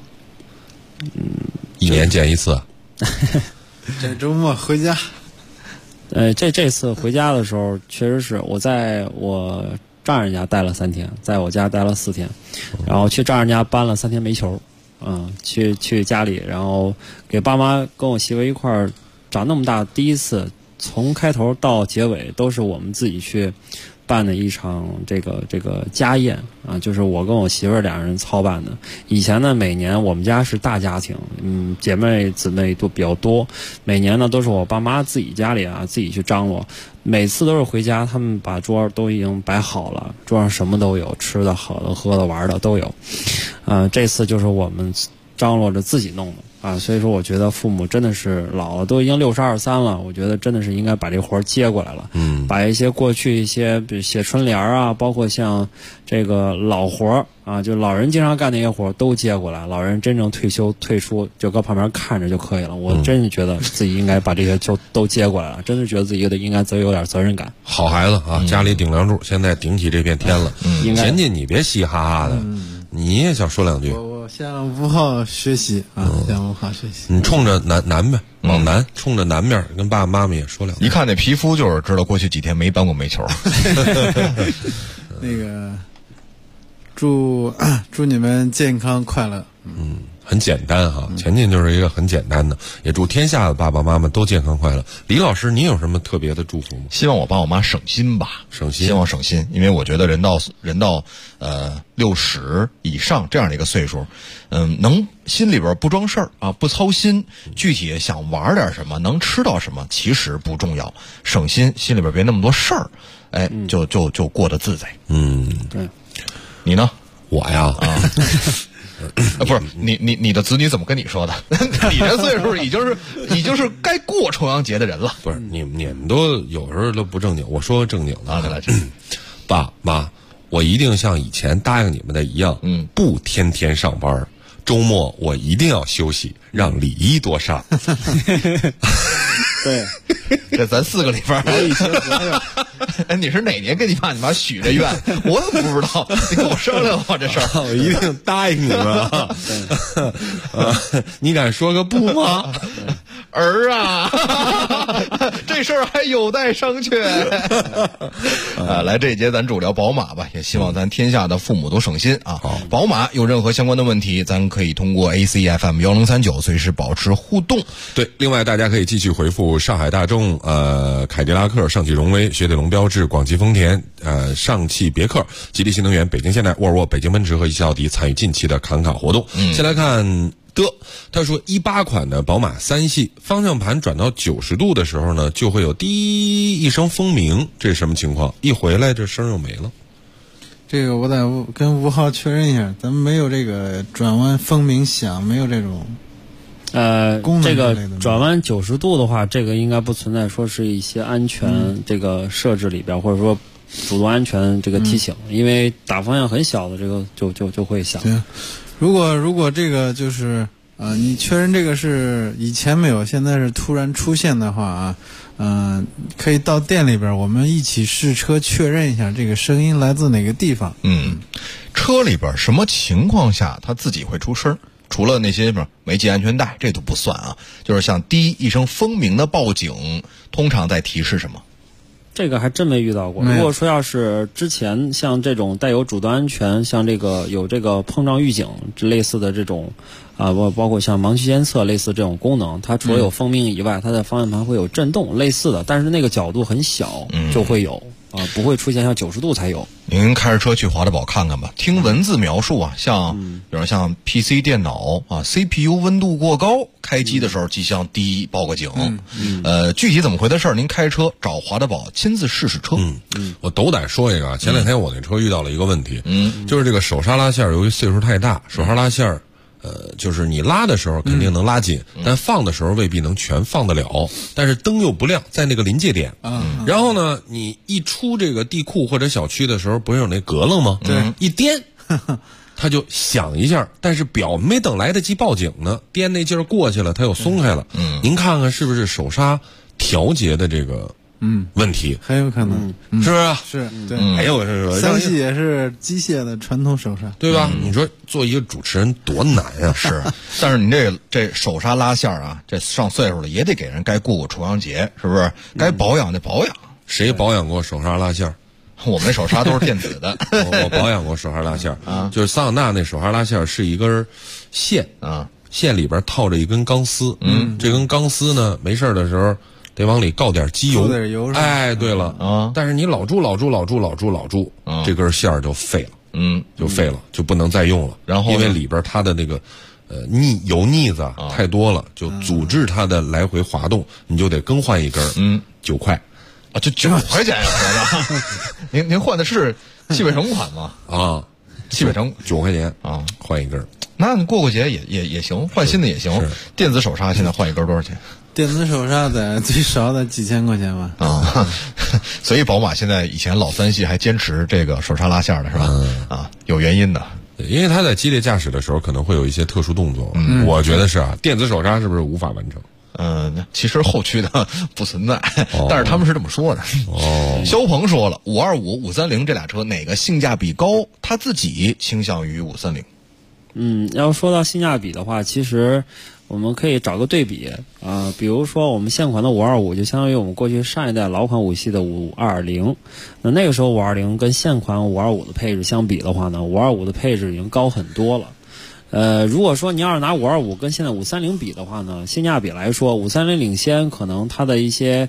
？1年见一次。 这周末回家。 这次回家的时候，确实是我在我丈人家待了3天，在我家待了4天，然后去丈人家搬了3天煤球，去家里，然后给爸妈跟我媳妇一块儿长那么大第一次，从开头到结尾都是我们自己去办的一场这个家宴啊，就是我跟我媳妇儿2人操办的。以前呢，每年我们家是大家庭，姐妹姊妹都比较多，每年呢都是我爸妈自己家里啊自己去张罗，每次都是回家，他们把桌都已经摆好了，桌上什么都有，吃的、好的、喝的、玩的都有。这次就是我们张罗着自己弄的。所以说我觉得父母真的是老了，都已经62、63了，我觉得真的是应该把这活接过来了。把一些过去一些比如写春联啊，包括像这个老活啊，就老人经常干那些活都接过来，老人真正退休退出就搁旁边看着就可以了。我真是觉得自己应该把这些就都接过来了，真的觉得自己应该有点责任感。 好孩子啊，家里顶梁柱，现在顶起这片天了。前进你别嘻哈哈的，你也想说2句。 我向吴浩学习啊，向吴浩学习。 你冲着南边往南，冲着南面跟爸爸妈妈也说2句。 一看那皮肤就是知道过去几天没搬过煤球。 那个祝你们健康快乐。 很简单哈，前进就是一个很简单的，也祝天下的爸爸妈妈都健康快乐。李老师，你有什么特别的祝福吗？ 希望我爸我妈省心吧，希望省心，因为我觉得人到60以上这样的一个岁数，能心里边不装事儿啊，不操心，具体想玩点什么，能吃到什么，其实不重要，省心，心里边别那么多事儿，就过得自在。 对， 你呢？ 我呀不是你的子女怎么跟你说的？你这岁数已经是该过重阳节的人了。 不是你们都有时候都不正经，我说正经的来， 爸妈，我一定像以前答应你们的一样，不天天上班，周末我一定要休息，让李一多上。 对， 这咱4个里边我以前你是哪年跟你妈许这愿？我怎么不知道？你跟我商量吧这事儿。 我一定答应你们啊！你敢说个不吗？ 儿啊，这事儿还有待商榷。来这一节咱主聊宝马吧，也希望咱天下的父母都省心啊。宝马有任何相关的问题，咱可以通过 ACFM 1039随时保持互动。 对，另外大家可以继续回复上海大众、凯迪拉克、上汽荣威、雪铁龙标致、广汽丰田、上汽别克、吉利新能源、北京现代、沃尔沃、北京奔驰和一汽奥迪参与近期的侃侃活动。先来看他说18款的宝马3系方向盘转到90度的时候呢，就会有滴一声蜂鸣，这是什么情况？一回来这声又没了。 这个我得跟吴浩确认一下，咱们没有这个转弯蜂鸣响，没有这种这个转弯90度的话，这个应该不存在说是一些安全这个设置里边，或者说主动安全这个提醒，因为打方向很小的这个就会响。 对，如果这个就是你确认这个是以前没有，现在是突然出现的话可以到店里边我们一起试车确认一下这个声音来自哪个地方。 车里边什么情况下它自己会出声？除了那些没系安全带，这都不算啊。就是像滴一声蜂鸣的报警，通常在提示什么？ 这个还真没遇到过。如果说要是之前像这种带有主动安全，像这个有这个碰撞预警类似的这种包括像盲区监测类似这种功能，它除了有蜂鸣以外，它的方向盘会有震动类似的，但是那个角度很小，就会有不会出现像90度才有。 您开着车去华德宝看看吧，听文字描述像比如像 PC 电脑CPU 温度过高，开机的时候机箱滴报个警。具体怎么回的事儿，您开车找华德宝亲自试试车。 我斗胆说一个，前2天我那车遇到了一个问题，就是这个手刹拉线由于岁数太大，手刹拉线就是你拉的时候肯定能拉紧，但放的时候未必能全放得了，但是灯又不亮，在那个临界点。然后呢，你一出这个地库或者小区的时候，不是有那隔楞吗？ 对， 一颠，它就响一下，但是表没等来得及报警呢，颠那劲儿过去了，它又松开了。您看看是不是手刹调节的这个问题？ 很有可能， 是不是？ 是，对。 哎呦， 3系也是机械的传统手刹， 对吧？你说做一个主持人多难啊！ 是，但是你这手刹拉线这上岁数了也得给人该过重阳节，是不是？该保养得保养。 谁保养过手刹拉线？ 我们那手刹都是电子的。 我保养过手刹拉线就是桑塔纳那手刹拉线是一根线线里边套着一根钢丝。这根钢丝呢，没事的时候得往里告点机油。哎，对了但是你老注，这根线就废了。就不能再用了。然后因为里边它的那个油腻子太多了，就阻滞它的来回滑动，你就得更换一根。9块。 就9块钱呀！您换的是汽北城款吗？汽北城 9块钱换一根。 那你过节也行，换新的也行。电子手刹现在换一根多少钱？ 电子手刹得最少得几千块钱吧。 所以宝马现在以前老3系还坚持这个手刹拉线的是吧？有原因的。 因为它在激烈驾驶的时候可能会有一些特殊动作。我觉得是电子手刹是不是无法完成？ 其实后驱的不存在，但是他们是这么说的。肖鹏说了，525、530这俩车哪个性价比高？他自己倾向于530。 要说到性价比的话，其实我们可以找个对比比如说我们现款的525就相当于我们过去上一代老款5系的520。那个时候520跟现款525的配置相比的话呢，525的配置已经高很多了。如果说你要是拿525跟现在530比的话呢，性价比来说，530领先，可能它的一些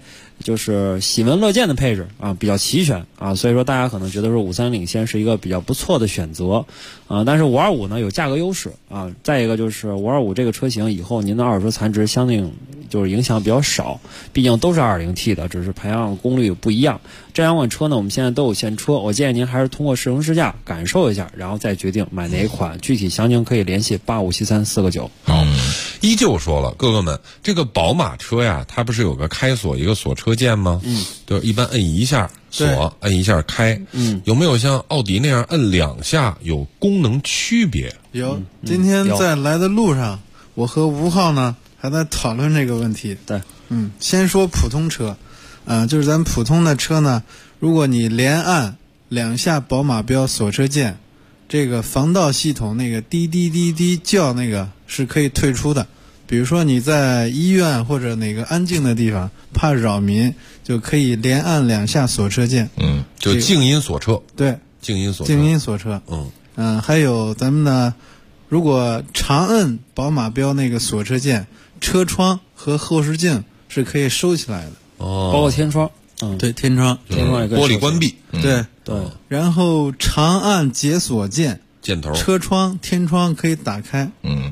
就是喜闻乐见的配置啊，比较齐全啊，所以说大家可能觉得说530领先是一个比较不错的选择啊。但是525呢有价格优势啊，再一个就是525这个车型以后您的二手车残值相对就是影响比较少，毕竟都是 2.0T 的，只是排量功率不一样。这两款车呢我们现在都有现车，我建议您还是通过试乘试驾感受一下，然后再决定买哪一款。具体详情可以联系857349。 好，依旧说了，哥哥们，这个宝马车呀，它不是有个开锁一个锁车键吗？就一般摁一下锁，摁一下开。有没有像奥迪那样摁2下有功能区别？ 有，今天在来的路上，我和吴浩呢还在讨论这个问题。 对， 先说普通车，就是咱普通的车呢，如果你连按2下宝马标锁车键，这个防盗系统那个滴滴滴滴叫那个是可以退出的。比如说你在医院或者哪个安静的地方，怕扰民，就可以连按2下锁车键。 就静音锁车。 对， 静音锁车。 静音锁车。还有咱们呢，如果长摁宝马标那个锁车键，车窗和后视镜是可以收起来的。 包括天窗。 对，天窗也可以玻璃关闭。 对。然后长按解锁键头， 车窗、天窗可以打开。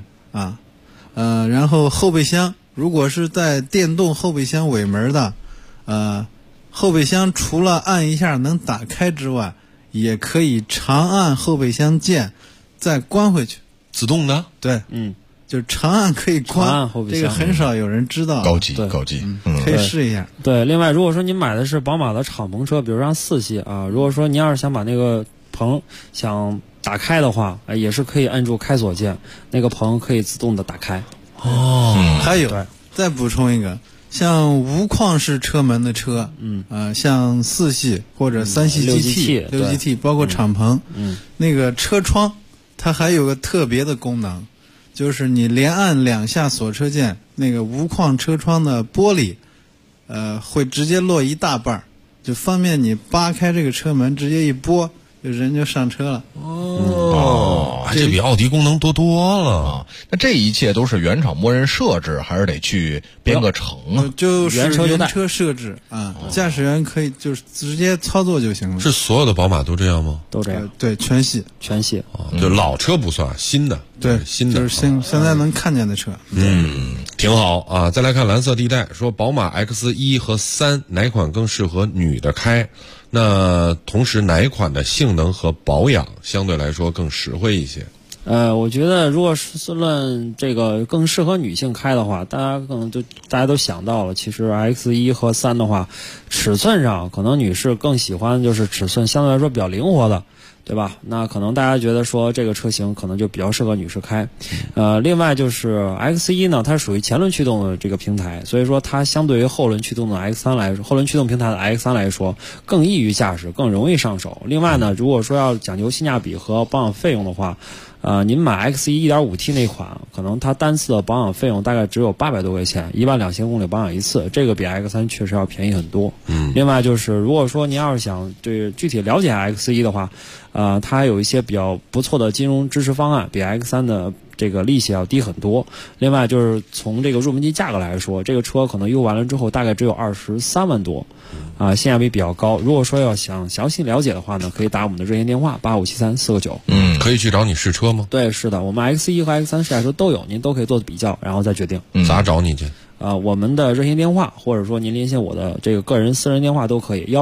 然后后备箱，如果是带电动后备箱尾门的，后备箱除了按一下能打开之外，也可以长按后备箱键再关回去， 自动的。 对，就是长按可以关， 长按后备箱， 这个很少有人知道。 高级， 可以试一下。 对，另外如果说您买的是宝马的敞篷车，比如像4系啊，如果说您要是想把那个棚想打开的话，也是可以按住开锁键，那个棚可以自动的打开。 还有再补充一个，像无框式车门的车，像4系或者3系 GT、6GT， 包括敞篷，那个车窗它还有个特别的功能，就是你连按2下锁车键，那个无框车窗的玻璃，会直接落一大半，就方便你扒开这个车门，直接一拨，就人就上车了。 这比奥迪功能多多了。 那这一切都是原厂默认设置，还是得去编个程啊？ 就是原车设置啊，驾驶员可以就是直接操作就行了。 是所有的宝马都这样吗？ 都这样。 对，全系。 就老车不算，新的。 对， 新的就是现在能看见的车。 挺好啊。再来看蓝色地带，说宝马 X1和3哪款更适合女的开？那同时哪款的性能和保养相对来说更实惠一些？ 我觉得如果是论这个更适合女性开的话，大家都想到了，其实 X1和3的话，尺寸上可能女士更喜欢就是尺寸相对来说比较灵活的，对吧？那可能大家觉得说这个车型可能就比较适合女士开。另外就是 X1 呢，它属于前轮驱动的这个平台，所以说它相对于后轮驱动的 X3 来说，后轮驱动平台的 X3 来说更易于驾驶，更容易上手。另外呢，如果说要讲究性价比和保养费用的话，您买 X1 1.5T 那款，可能它单次的保养费用大概只有800多块钱，12000公里保养一次，这个比 X3 确实要便宜很多。另外就是如果说您要是想对具体了解 X1 的话，它还有一些比较不错的金融支持方案，比 X3 的这个利息要低很多。另外就是从这个入门级价格来说，这个车可能优完了之后大概只有23万多，性价比比较高。如果说要想详细了解的话呢，可以打我们的热线电话857349。 可以去找你试车吗？ 对，是的，我们 X1 和 X3 试驾车都有，您都可以做比较，然后再决定。 咋找你去？ 我们的热线电话，或者说您连线我的这个个人私人电话都可以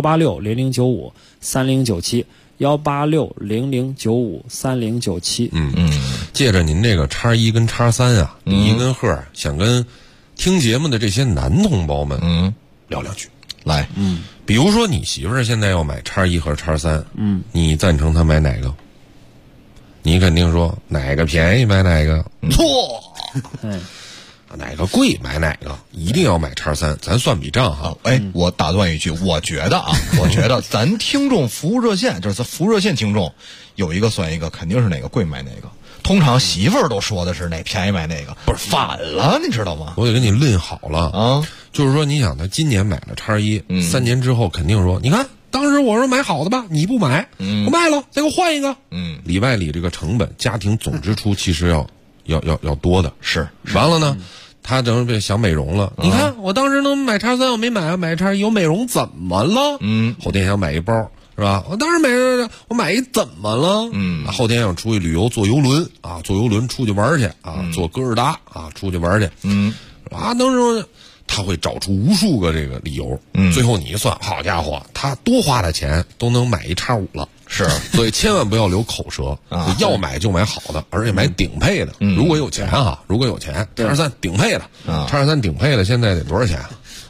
，18600953097。18600953097。 借着您这个X1跟X3啊，第一根鹤想跟听节目的这些男同胞们聊两句。 来， 比如说你媳妇儿现在要买X1和X3，你赞成她买哪个？你肯定说哪个便宜买哪个，错。哪个贵买哪个，一定要买X3，咱算笔账哈。 我打断一句，我觉得咱听众服务热线，就是服务热线听众，有一个算一个，肯定是哪个贵买哪个。通常媳妇儿都说的是哪便宜买哪个，不是反了，你知道吗？ 我得跟你论好了啊，就是说你想他今年买了X1，3年之后肯定说，你看当时我说买好的吧，你不买，我卖了，再给我换一个。里外里这个成本，家庭总支出其实要多的。 是完了呢， 他正想美容了。你看我当时能买X3，我没买啊，买X1有美容怎么了？后天想买一包。是吧？我当时我买一怎么了？后天想出去旅游，坐游轮啊，坐游轮出去玩去啊，坐哥尔达啊，出去玩去。当时他会找出无数个这个理由。最后你一算，好家伙，他多花的钱都能买一X5了。 是， 所以千万不要留口舌啊！要买就买好的，而且买顶配的。如果有钱啊，如果有钱，X3顶配的，X3顶配的现在得多少钱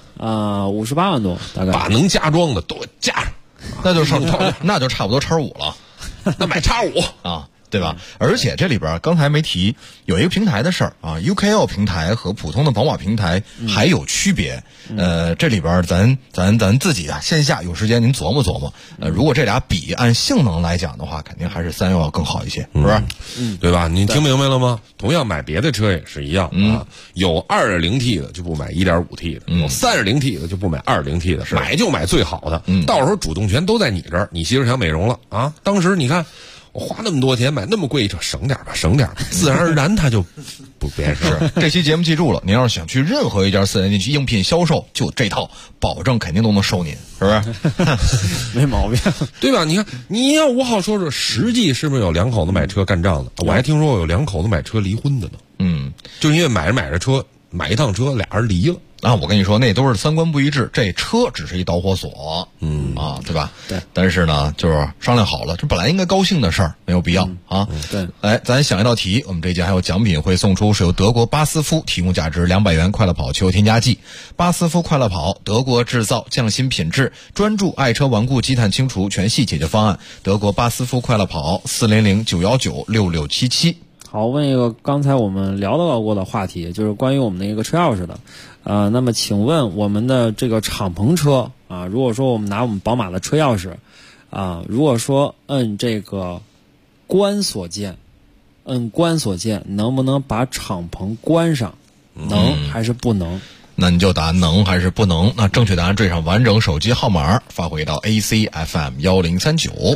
？58万多，大概。 把能加装的都加上。 那就差不多X5了， 那买X5 啊，对吧？而且这里边刚才没提有一个平台的事儿啊 ，UKL 平台和普通的宝马平台还有区别。这里边咱自己啊，线下有时间您琢磨琢磨。如果这俩比按性能来讲的话，肯定还是316要更好一些，是不是？ 对吧？你听明白了吗？同样买别的车也是一样啊，有 2.0T 的就不买 1.5T 的，有 3.0T 的就不买 2.0T 的，买就买最好的。到时候主动权都在你这儿。你媳妇想美容了啊，当时你看。我花那么多钱买那么贵一车，省点吧，自然而然他就不变事。 这期节目记住了，您要是想去任何一家4S店去应聘销售，就这套，保证肯定都能收您，是不是？ 没毛病， 对吧？你看，你要我好说说，实际是不是有两口子买车干仗的？我还听说有两口子买车离婚的呢。就因为买着车，买一趟车，俩人离了。 啊，我跟你说，那都是三观不一致，这车只是一导火索，对吧？ 对。 但是呢，就是商量好了，这本来应该高兴的事儿，没有必要啊。 对。 来，咱想一道题，我们这一节还有奖品会送出，是由德国巴斯夫提供价值200元快乐跑汽油添加剂。巴斯夫快乐跑，德国制造，匠心品质，专注爱车顽固积碳清除全系解决方案。德国巴斯夫快乐跑，400-919-6677。 好，问一个刚才我们聊到过的话题，就是关于我们的一个车钥匙的。那么请问我们的这个敞篷车啊，如果说我们拿我们宝马的车钥匙啊，如果说摁这个关锁键，能不能把敞篷关上？能还是不能？ 那你就答能还是不能。那正确答案缀上完整手机号码，发回到 ACFM1039。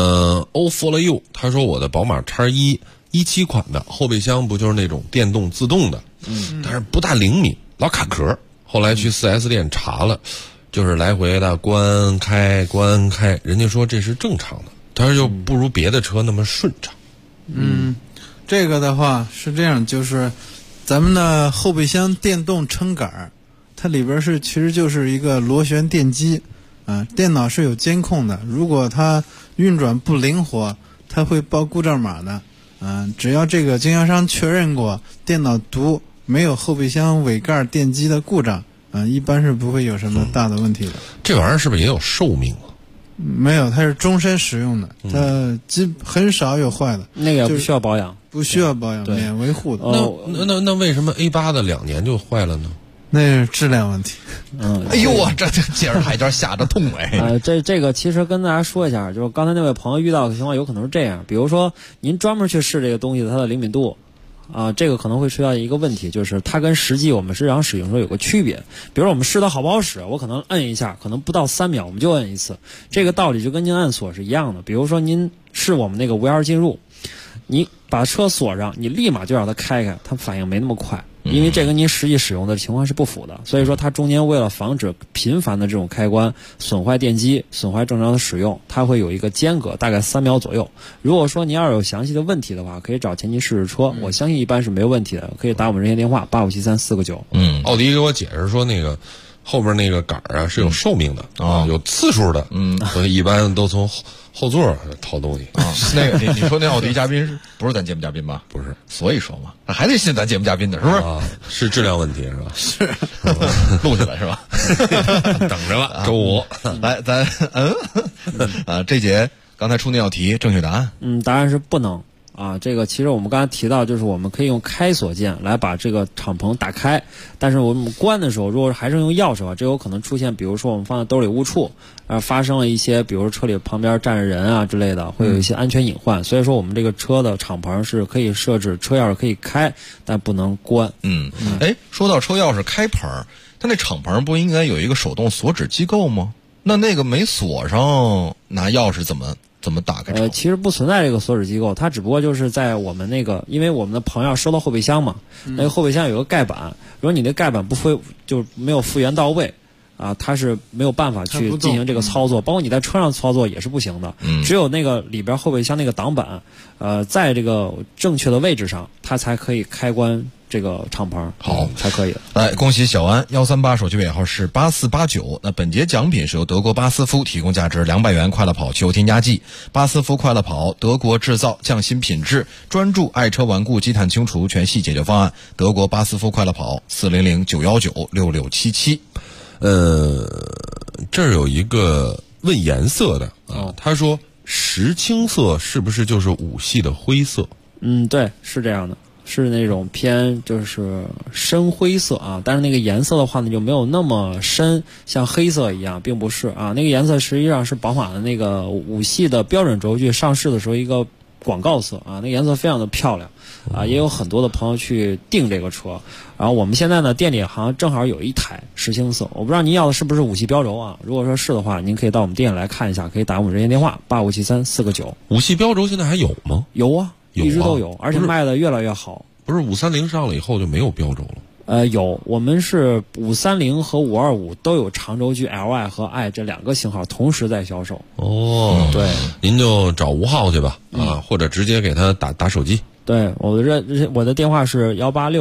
All for you， 他说我的宝马X1 17款的后备箱不就是那种电动自动的，但是不大灵敏，老卡壳。后来去 4S 店查了，就是来回的关开，人家说这是正常的，但是就不如别的车那么顺畅。 这个的话是这样，就是咱们的后备箱电动撑杆，它里边其实就是一个螺旋电机啊，电脑是有监控的，如果它运转不灵活，它会报故障码的。只要这个经销商确认过电脑读没有后备箱尾盖电机的故障，一般是不会有什么大的问题的。 这玩意儿是不是也有寿命啊？ 没有，它是终身使用的，它很少有坏的。 那个不需要保养， 不需要保养，免维护的。 那为什么 A8 的2年就坏了呢？ 那是质量问题。 哎呦，这接着还有点吓得痛哎。 这个其实跟大家说一下，就是刚才那位朋友遇到的情况有可能是这样，比如说您专门去试这个东西它的灵敏度啊，这个可能会出现一个问题，就是它跟实际我们日常使用时候有个区别。比如说我们试的好不好使，我可能摁一下，可能不到3秒我们就摁一次，这个道理就跟您按锁是一样的。比如说您试我们那个无钥匙进入，你把车锁上，你立马就让它开，它反应没那么快。因为这跟您实际使用的情况是不符的，所以说它中间为了防止频繁的这种开关损坏电机、损坏正常的使用，它会有一个间隔，大概3秒左右。如果说您要是有详细的问题的话，可以找前期试试车，我相信一般是没有问题的，可以打我们热线电话8573-4个9。 奥迪给我解释说那个后边那个杆啊是有寿命的有次数的，所以一般都从后座掏东西啊。那个你说那奥迪嘉宾不是咱节目嘉宾吧？ 不是， 所以说嘛，还得信咱节目嘉宾的，是不是？ 是质量问题是吧？ 是，录下来是吧？ 等着了，周五来咱这节刚才出那道题，正确答案答案是不能。这个其实我们刚才提到，就是我们可以用开锁键来把这个敞篷打开，但是我们关的时候，如果还是用钥匙的话，这有可能出现，比如说我们放在兜里误触，发生了一些，比如车里旁边站着人啊之类的，会有一些安全隐患。所以说，我们这个车的敞篷是可以设置车钥匙可以开，但不能关。 说到车钥匙开棚，它那敞篷不应该有一个手动锁止机构吗？那个没锁上，拿钥匙怎么怎么打开？ 其实不存在这个锁止机构，它只不过就是在我们那个，因为我们的朋友收到后备箱嘛，那个后备箱有个盖板，如果你的盖板就没有复原到位。它是没有办法去进行这个操作，包括你在车上操作也是不行的。只有那个里边后备箱那个挡板，在这个正确的位置上，它才可以开关这个敞篷， 好才可以。 来，恭喜小安138手机尾号是8489。那本节奖品是由德国巴斯夫提供价值200元快乐跑汽油添加剂。巴斯夫快乐跑，德国制造，匠心品质，专注爱车顽固积碳清除全系解决方案。德国巴斯夫快乐跑400-919-6677。 这儿有一个问颜色的他说石青色是不是就是5系的灰色？ 对，是这样的，是那种偏就是深灰色啊，但是那个颜色的话呢就没有那么深，像黑色一样，并不是啊。那个颜色实际上是宝马的那个5系的标准轴距上市的时候一个广告色啊，那个颜色非常的漂亮啊，也有很多的朋友去订这个车。然后我们现在呢店里好像正好有一台石青色，我不知道您要的是不是5系标轴啊？如果说是的话，您可以到我们店里来看一下，可以打我们热线电话8573-4个9。 5系标轴现在还有吗？ 有啊，一直都有，而且卖的越来越好。 不是530上了以后就没有标轴了？ 有，我们是530和525都有长轴距 LI 和 I 这2个型号同时在销售。对， 您就找吴浩去吧，或者直接给他打手机。 对，我的电话是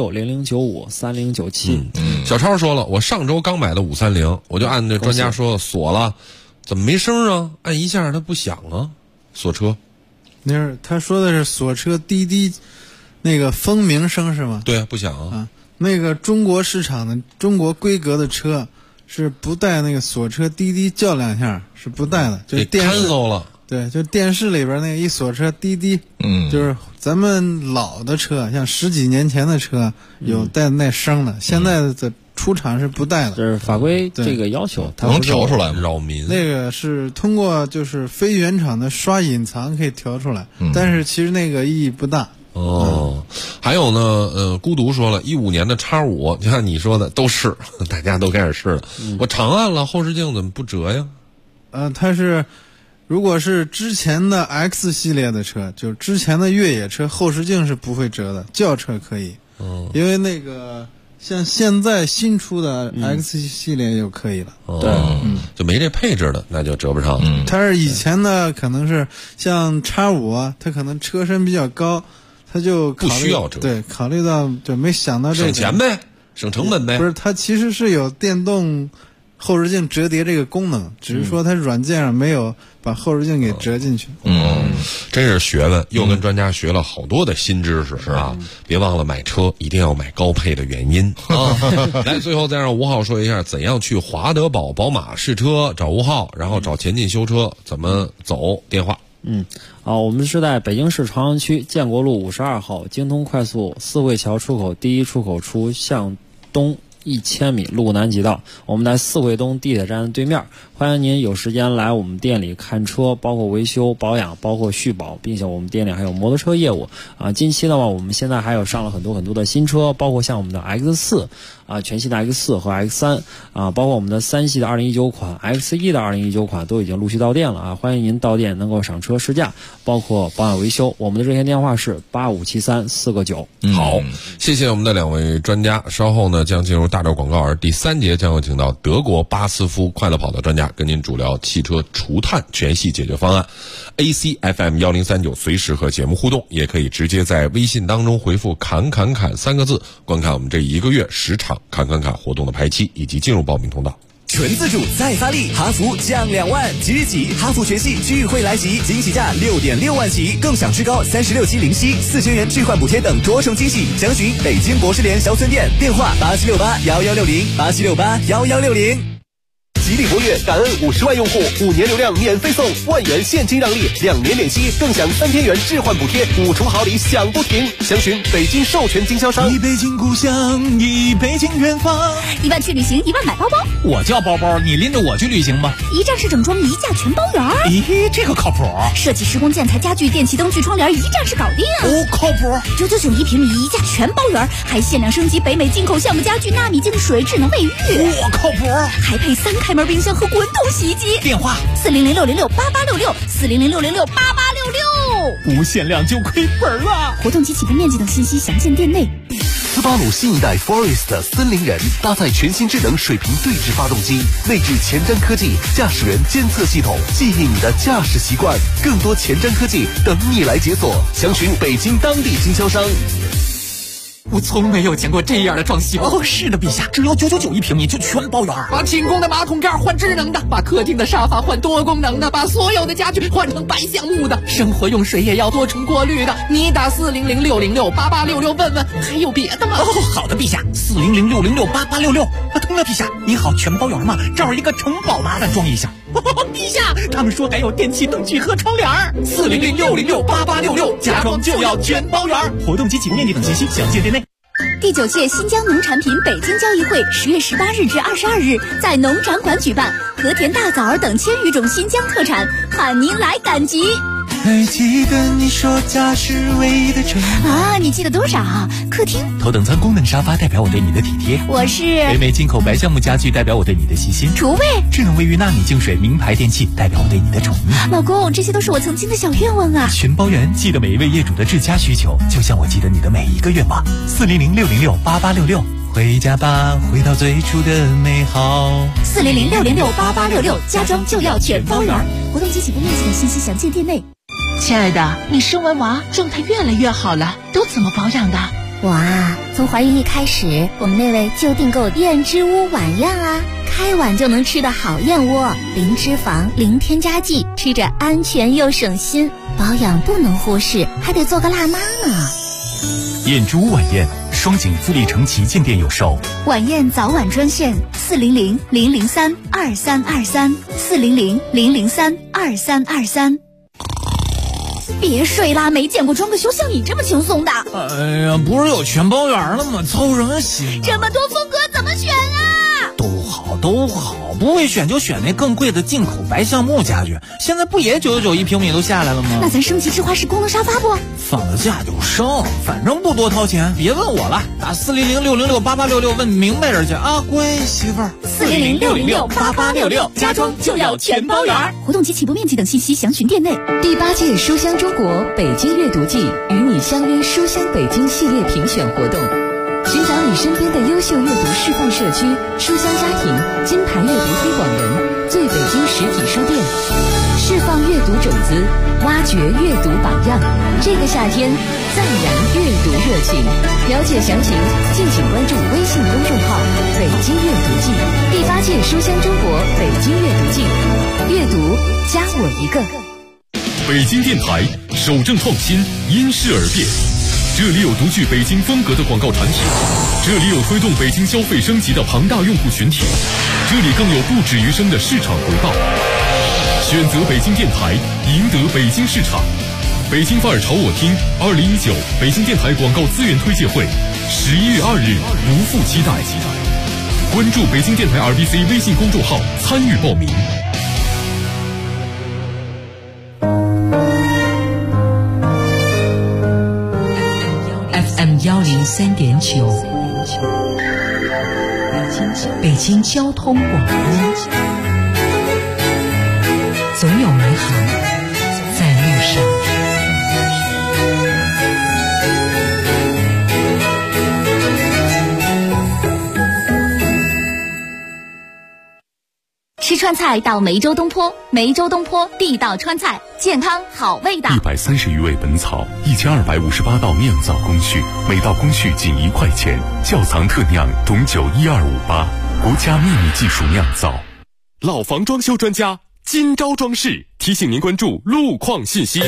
186-0095-3097。 小超说了，我上周刚买的530，我就按这专家说锁了，怎么没声啊？按一下它不响啊，锁车。 那是他说的是锁车滴滴那个蜂鸣声是吗？ 对，不响啊。 那个中国市场的中国规格的车是不带那个锁车滴滴叫2下，是不带的，就电视了。 对，就电视里边那个一锁车滴滴，就是咱们老的车，像10几年前的车有带那声的，现在的出厂是不带的。 这是法规这个要求，它能调出来吗？ 扰民。 那个是通过就是非原厂的刷隐藏可以调出来，但是其实那个意义不大。 还有呢，孤独说了，15年的X5，就像你说的，都试，大家都开始试了。我长按了，后视镜怎么不折呀？ 它是。如果是之前的 X 系列的车，就之前的越野车，后视镜是不会折的，轿车可以。因为那个像现在新出的 X 系列就可以了。 对， 就没这配置的，那就折不上。 它是以前的可能是像X5啊，它可能车身比较高，它就不需要折。 对，考虑到就没想到这个省钱呗，省成本呗。 不是，它其实是有电动后视镜折叠这个功能，只是说它软件上没有把后视镜给折进去。 真是学问，又跟专家学了好多的新知识，是吧？别忘了买车一定要买高配的原因啊！来，最后再让吴浩说一下怎样去华德宝宝马试车，找吴浩，然后找前进修车怎么走，电话。 我们是在北京市朝阳区建国路52号京通快速四惠桥出口第1出口处向东1000米路南极道，我们在四惠东地铁站对面，欢迎您有时间来我们店里看车，包括维修保养，包括续保，并且我们店里还有摩托车业务近期的话，我们现在还有上了很多的新车，包括像我们的 X4全系的 X4 和 X3 包括我们的3系的2019款 X1 的2019款都已经陆续到店了欢迎您到店能够赏车试驾，包括保养维修。我们的热线电话是8573-4个9。 好，谢谢我们的2位专家，稍后呢将进入大招广告，而第3节将有请到德国巴斯夫快乐跑的专家跟您主聊汽车除碳全系解决方案。ACFM 1039随时和节目互动，也可以直接在微信当中回复侃侃侃3个字，观看我们这1个月10场侃侃侃活动的排期以及进入报名通道。 全自主再发力，哈弗降2万，即日起哈弗全系聚会来袭，惊喜价6.6万起，更享至高36期零息，4000元置换补贴等多重惊喜。详询北京博士联销村店，电话8768-1160，8768-1160。吉利博越感恩50万用户，5年流量免费送，1万元现金让利，2年免息，更享3000元置换补贴，5重好礼享不停。详询北京授权经销商。 忆北京故乡，忆北京远方。 1万去旅行，1万买包包。 我叫包包，你拎着我去旅行吧。 一站式整装，一价全包圆。 咦，这个靠谱。 设计施工建材家具电器灯具窗帘，一站式搞定。 靠谱。 999一平米，一价全包圆，还限量升级北美进口橡木家具纳米净水智能卫浴。 靠谱。 还配3开门门冰箱和滚筒洗衣机。 电话 400-606-8866，400-606-8866， 无限量就亏本了。 活动及起步面积等信息详见店内。 斯巴鲁新一代 Forest 森林人搭载全新智能水平对置发动机，内置前瞻科技驾驶员监测系统，记忆你的驾驶习惯。更多前瞻科技等你来解锁，详询北京当地经销商。 我从没有见过这样的装修。 哦，是的，陛下，只要999一平米就全包圆。 把寝宫的马桶盖换智能的，把客厅的沙发换多功能的，把所有的家具换成白橡木的，生活用水也要多重过滤的。你打400-606-8866问问，还有别的吗？ 哦，好的，陛下，400-606-8866。对了，陛下，你好，全包圆吗？这儿一个城堡，麻烦装一下。陛下，他们说还有电器灯具和窗帘。 400-606-8866，家装就要全包圆。 活动及起步面积等信息详见店内。 第9届新疆农产品北京交易会10月18日至22日在农展馆举办，和田大枣等1000余种新疆特产，喊您来赶集。 还记得你说家是唯一的城啊？你记得多少？客厅头等舱功能沙发代表我对你的体贴， 我是北美进口白橡木家具代表我对你的细心， 厨卫智能卫浴纳米净水名牌电器代表我对你的宠溺。 老公，这些都是我曾经的小愿望啊！ 全包圆，记得每一位业主的至佳需求，就像我记得你的每一个愿望。400-606-8866，回家吧，回到最初的美好。 400-606-8866，家装就要全包圆。活动及起步面积的信息详见店内。 亲爱的，你生完娃状态越来越好了，都怎么保养的？ 我啊，从怀孕一开始，我们那位就订购燕之屋晚宴啊，开碗就能吃的好燕窝，零脂肪，零添加剂，吃着安全又省心。保养不能忽视，还得做个辣妈呢。 燕之屋晚宴，双井富力城旗舰店有售。 晚宴早晚专线400-003-2323，400-003-2323。别睡啦，没见过装个修像你这么轻松的。 哎呀，不是有全包圆了吗？操什么心？ 这么多风格怎么选啊？ 都好，不会选就选那更贵的进口白橡木家具。现在不也999一平米都下来了吗？ 那咱升级智化式功能沙发不？ 放了假就升，反正不多掏钱。别问我了，打400-606-8866问明白人去啊，乖媳妇儿。 400-606-8866，家装就要全包圆。活动及起步面积等信息详询店内。 第8届书香中国北京阅读季与你相约书香北京系列评选活动，寻找你身边的优秀阅读示范社区、书香家庭、金牌阅读推广人、最北京实体书店，释放阅读种子，挖掘阅读榜样。这个夏天，赞扬阅读热情。了解详情，敬请关注微信公众号“北京阅读季”。第8届书香中国北京阅读季，阅读加我一个。 北京电台守正创新，因势而变。这里有独具北京风格的广告产品，这里有推动北京消费升级的庞大用户群体，这里更有不止于生的市场回报。选择北京电台，赢得北京市场。北京范儿朝我听2019北京电台广告资源推介会，11月2日不负期待。关注北京电台 RBC 微信公众号参与报名。 FM103.9，北京交通广播，总有美好在路上。 吃川菜到梅州东坡，梅州东坡地道川菜，健康好味道。 130余味本草，1258道酿造工序，每道工序仅1块钱。窖藏特酿董酒12588，国家秘密技术酿造。老房装修专家金招装饰提醒您关注路况信息。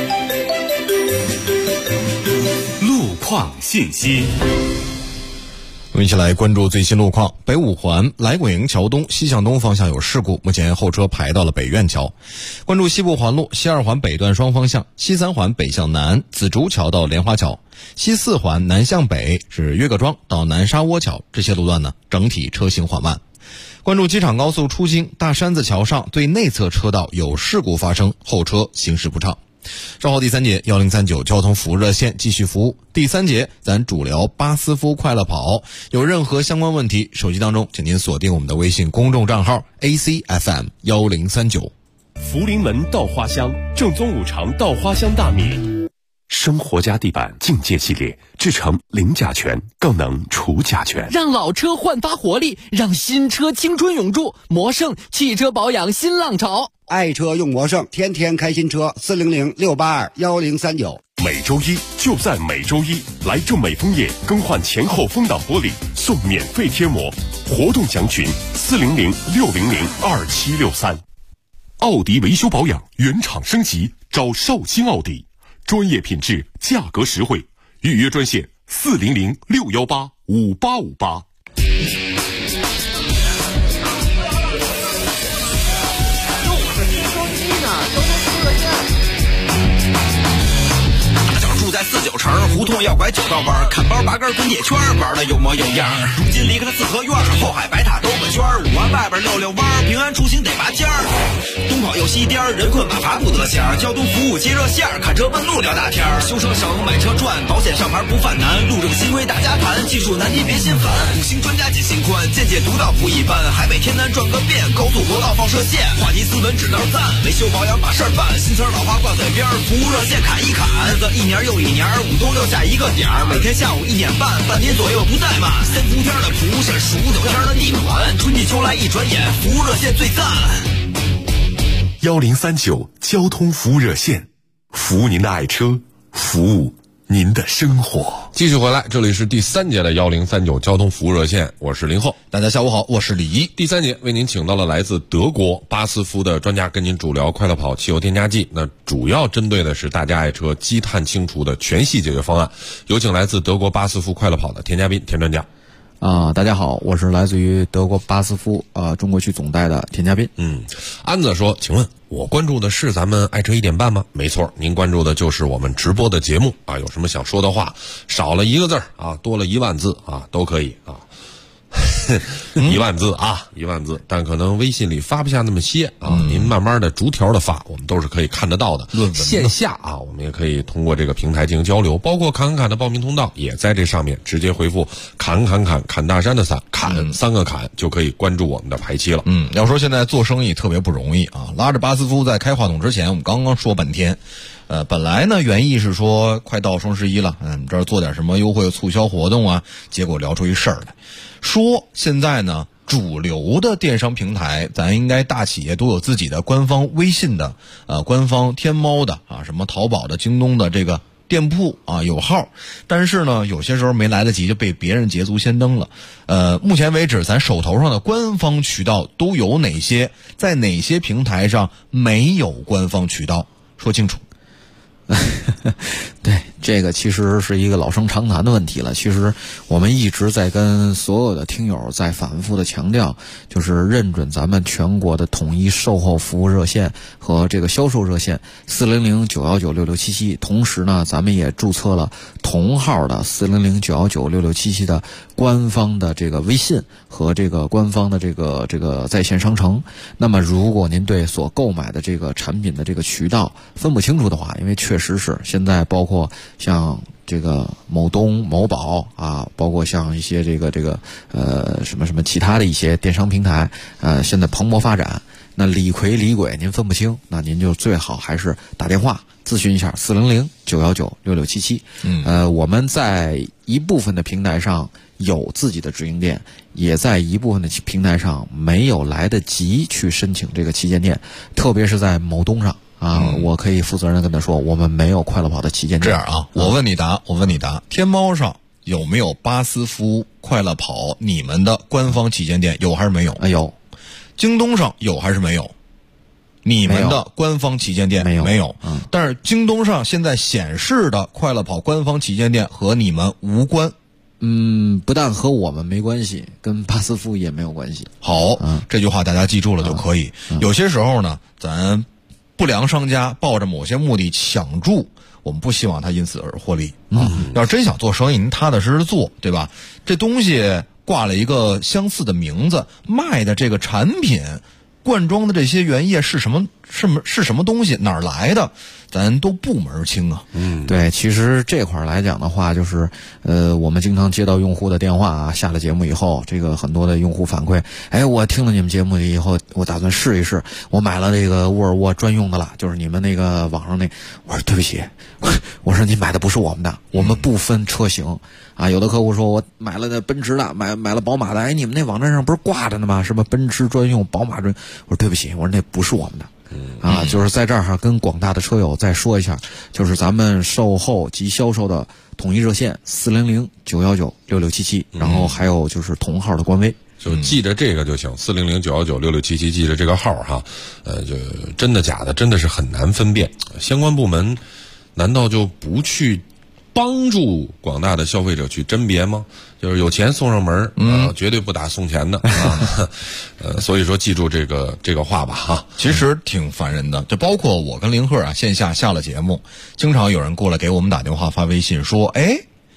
路况信息。 我们一起来关注最新路况。北五环来广营桥东西向东方向有事故，目前后车排到了北苑桥。关注西部环路西2环北段双方向，西3环北向南紫竹桥到莲花桥，西4环南向北是岳各庄到南沙窝桥，这些路段呢整体车行缓慢。关注机场高速出京大山子桥上对内侧车道有事故发生，后车行驶不畅。 稍后第3节1039交通服务热线继续服务。第3节咱主聊巴斯夫快乐跑，有任何相关问题，手机当中请您锁定我们的微信公众账号 ACFM1039。 福临门稻花香，正宗五常稻花香大米。 生活家地板境界系列制成零甲醛，更能除甲醛， 让老车焕发活力，让新车青春永驻。魔圣汽车保养新浪潮， 爱车用魔圣，天天开新车，400-682-1039。 每周一就在每周一，来正美枫叶更换前后风挡玻璃，送免费贴膜。活动详询400-600-2763。奥迪维修保养原厂升级，找绍兴奥迪，专业品质，价格实惠，预约专线400-618-5858。 住在49城，胡同要拐9道弯，看包拔根滚铁圈，玩的有模有样。如今离开了四合院，后海白塔兜个圈，5环外边溜弯，平安出行得拔尖儿。东跑右西颠，人困马乏不得闲，交通服务接热线，看车问路聊大天。修车省，买车赚，保险上牌不犯难，路政新规大家谈，技术难题别心烦。5星专家解心宽，见解独到不一般，海北天南转个遍，高速国道放射线，话题斯文指道赞，维修保养把事儿办，新词老话挂嘴边，服务热线砍一砍，日子一年又一年，5冬6夏一个点儿，每天下午1点半，半年左右不怠慢。3伏天的蒲扇，数9天的地暖，春季秋来一转眼，服务热线最赞。 1039交通服务热线，服务您的爱车，服务您的生活。 继续回来，这里是第3节的1039交通服务热线，我是林厚。 大家下午好，我是李一。 第3节为您请到了来自德国巴斯夫的专家，跟您主聊快乐跑汽油添加剂。那主要针对的是大家爱车积碳清除的全系解决方案。有请来自德国巴斯夫快乐跑的田嘉宾田专家。 大家好，我是来自于德国巴斯夫中国区总代的田嘉宾。 安子说，请问我关注的是咱们爱车1点半吗？没错，您关注的就是我们直播的节目啊。有什么想说的话，少了1个字啊，多了1万字啊，都可以啊。1万字啊，1万字，但可能微信里发不下那么些啊。您慢慢的逐条的发，我们都是可以看得到的。论文线下啊，我们也可以通过这个平台进行交流，包括侃侃侃的报名通道也在这上面，直接回复侃侃侃侃大山的侃3个侃就可以关注我们的排期了。 要说现在做生意特别不容易啊，拉着巴斯夫在开话筒之前，我们刚刚说半天。本来呢原意是说快到双11了，这儿做点什么优惠促销活动啊，结果聊出一事儿来，说现在呢主流的电商平台，咱应该大企业都有自己的官方微信的，官方天猫的啊，什么淘宝的、京东的这个店铺啊有号，但是呢有些时候没来得及就被别人捷足先登了。目前为止咱手头上的官方渠道都有哪些？在哪些平台上没有官方渠道？说清楚。 对，这个其实是一个老生常谈的问题了。其实我们一直在跟所有的听友在反复的强调，就是认准咱们全国的统一售后服务热线和这个销售热线400-919-6677，同时呢咱们也注册了同号的400-919-6677的官方的这个微信和这个官方的这个在线商城。那么如果您对所购买的这个产品的这个渠道分不清楚的话，因为确实是现在包括像这个某东、某宝啊，包括像一些这个什么其他的一些电商平台，现在蓬勃发展。那李逵、李鬼您分不清，那您就最好还是打电话咨询一下400-919-6677。我们在一部分的平台上有自己的直营店，也在一部分的平台上没有来得及去申请这个旗舰店，特别是在某东上。我可以负责任的跟他说，我们没有快乐跑的旗舰店。 这样啊，我问你答，天猫上有没有巴斯夫快乐跑你们的官方旗舰店？有还是没有？ 有。 京东上有还是没有？你们的官方旗舰店没有。但是京东上现在显示的快乐跑官方旗舰店和你们无关。 不但和我们没关系，跟巴斯夫也没有关系。 好，这句话大家记住了就可以。有些时候呢，咱不良商家抱着某些目的抢注，我们不希望他因此而获利要真想做生意，您踏踏实实做，对吧？这东西挂了一个相似的名字，卖的这个产品灌装的这些原液是什么是什么东西，哪儿来的，咱都不门儿清啊。 对，其实这块儿来讲的话，就是我们经常接到用户的电话啊，下了节目以后，这个很多的用户反馈，哎，我听了你们节目以后，我打算试一试，我买了这个沃尔沃专用的了，就是你们那个网上那，我说对不起，我说你买的不是我们的，我们不分车型啊。有的客户说我买了那奔驰的，买了宝马的，哎，你们那网站上不是挂着呢吗？什么奔驰专用，宝马专用，我说对不起，我说那不是我们的。就是在这儿跟广大的车友再说一下，就是咱们售后及销售的统一热线400-919-6677，然后还有就是同号的官微， 就记着这个就行，400-919-6677，记着这个号哈。就真的假的真的是很难分辨，相关部门难道就不去帮助广大的消费者去甄别吗？就是有钱送上门绝对不打送钱的啊。所以说记住这个话吧哈。 其实挺烦人的，就包括我跟林鹤啊，线下下了节目，经常有人过来给我们打电话发微信说，哎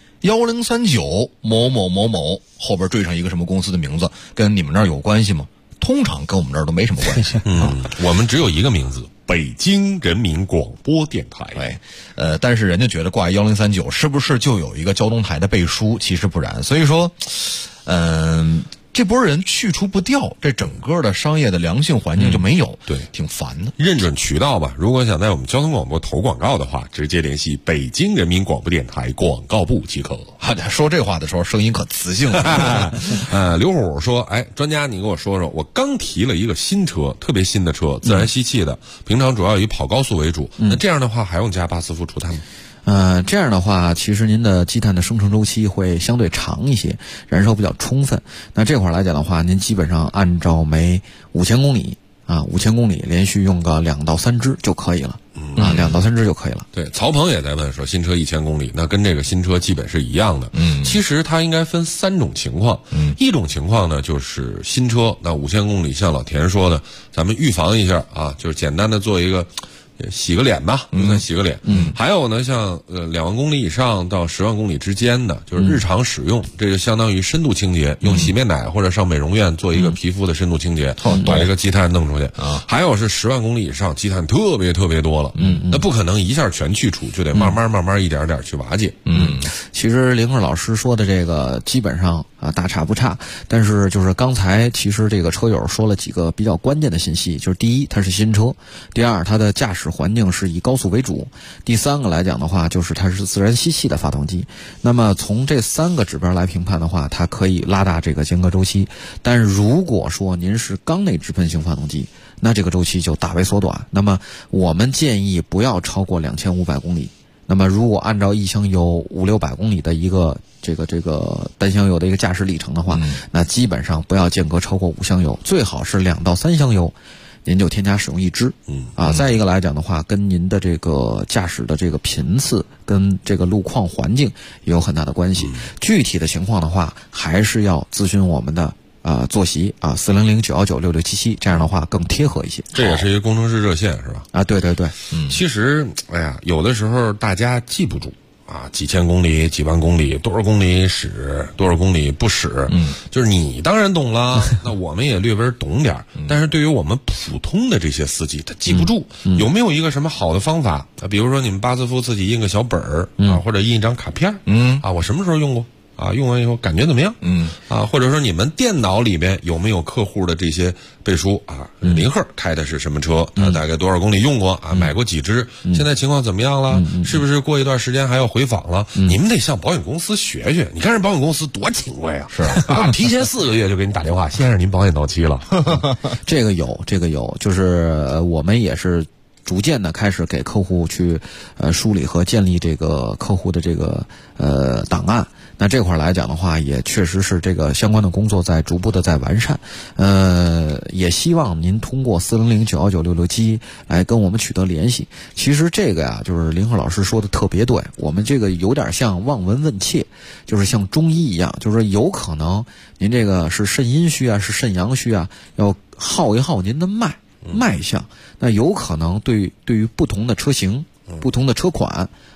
，1039某某某某后边缀上一个什么公司的名字，跟你们那儿有关系吗？通常跟我们这儿都没什么关系。 我们只有一个名字，北京人民广播电台。 对，但是人家觉得挂1039是不是就有一个交通台的背书？其实不然。所以说，这波人去除不掉，这整个的商业的良性环境就没有。 对， 挺烦的。 认准渠道吧。如果想在我们交通广播投广告的话，直接联系北京人民广播电台广告部即可。 说这话的时候声音可磁性了。 刘虎说，哎，专家你给我说说，我刚提了一个新车，特别新的车，自然吸气的，平常主要以跑高速为主，那这样的话还用加巴斯夫除碳吗？ 这样的话，其实您的积碳的生成周期会相对长一些，燃烧比较充分。那这块来讲的话，您基本上按照每5000公里5000公里连续用个2到3支就可以了。2到3支就可以了。 对，曹鹏也在问说，新车1000公里，那跟这个新车基本是一样的。其实它应该分3种情况。一种情况呢，就是新车那5000公里，像老田说的，咱们预防一下啊，就是简单的做一个洗个脸吧，就算洗个脸。还有呢，像2万公里以上到10万公里之间的，就是日常使用，这就相当于深度清洁，用洗面奶或者上美容院做一个皮肤的深度清洁，把这个积碳弄出去。还有是10万公里以上，积碳特别特别多了，那不可能一下全去除，就得慢慢一点点去瓦解。 其实林鹤老师说的这个基本上大差不差，但是就是刚才其实这个车友说了几个比较关键的信息，就是第一，它是新车；第二，它的驾驶环境是以高速为主；第三个来讲的话，就是它是自然吸气的发动机。那么从这3个指标来评判的话，它可以拉大这个间隔周期。但如果说您是缸内直喷型发动机，那这个周期就大为缩短。那么我们建议不要超过2500公里。那么如果按照一箱油500-600公里的一个这个单箱油的一个驾驶里程的话，那基本上不要间隔超过5箱油，最好是2到3箱油，您就添加使用1支。再一个来讲的话，跟您的这个驾驶的这个频次跟这个路况环境也有很大的关系。具体的情况的话，还是要咨询我们的坐席400-919-6677，这样的话更贴合一些。 这也是一个工程师热线是吧？ 对对对。 其实有的时候大家记不住几千公里、几万公里，多少公里使，多少公里不使。就是你当然懂了，那我们也略微懂点，但是对于我们普通的这些司机，他记不住。有没有一个什么好的方法？比如说你们巴斯夫自己印个小本儿或者印一张卡片我什么时候用过？用完以后感觉怎么样？或者说你们电脑里边有没有客户的这些背书林鹤开的是什么车？大概多少公里用过买过几支？现在情况怎么样了？是不是过一段时间还要回访了？你们得向保险公司学学。你看人保险公司多勤快啊！是提前4个月就给你打电话，先生您保险到期了。 这个有，就是我们也是逐渐的开始给客户去梳理和建立这个客户的这个档案。那这块来讲的话，也确实是这个相关的工作在逐步的在完善。也希望您通过400-919-6677来跟我们取得联系。其实这个就是林鹤老师说的特别对，我们这个有点像望闻问切，就是像中医一样，就是说有可能您这个是肾阴虚是肾阳虚要耗一耗您的脉象。那有可能对于不同的车型、不同的车款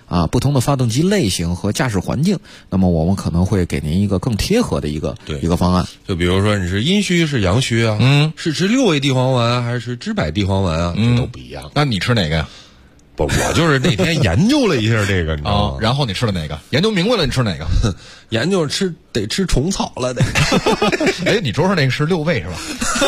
啊，不同的发动机类型和驾驶环境，那么我们可能会给您一个更贴合的一个方案。 就比如说你是阴虚是阳虚啊，是吃6味地黄丸啊，还是知柏地黄丸啊，这都不一样。 那你吃哪个呀？ 不，我就是那天研究了一下这个，你知道吗？ 然后你吃了哪个？研究明白了，你吃哪个？ 研究得吃虫草了得。 哎，你桌上那个是6味是吧？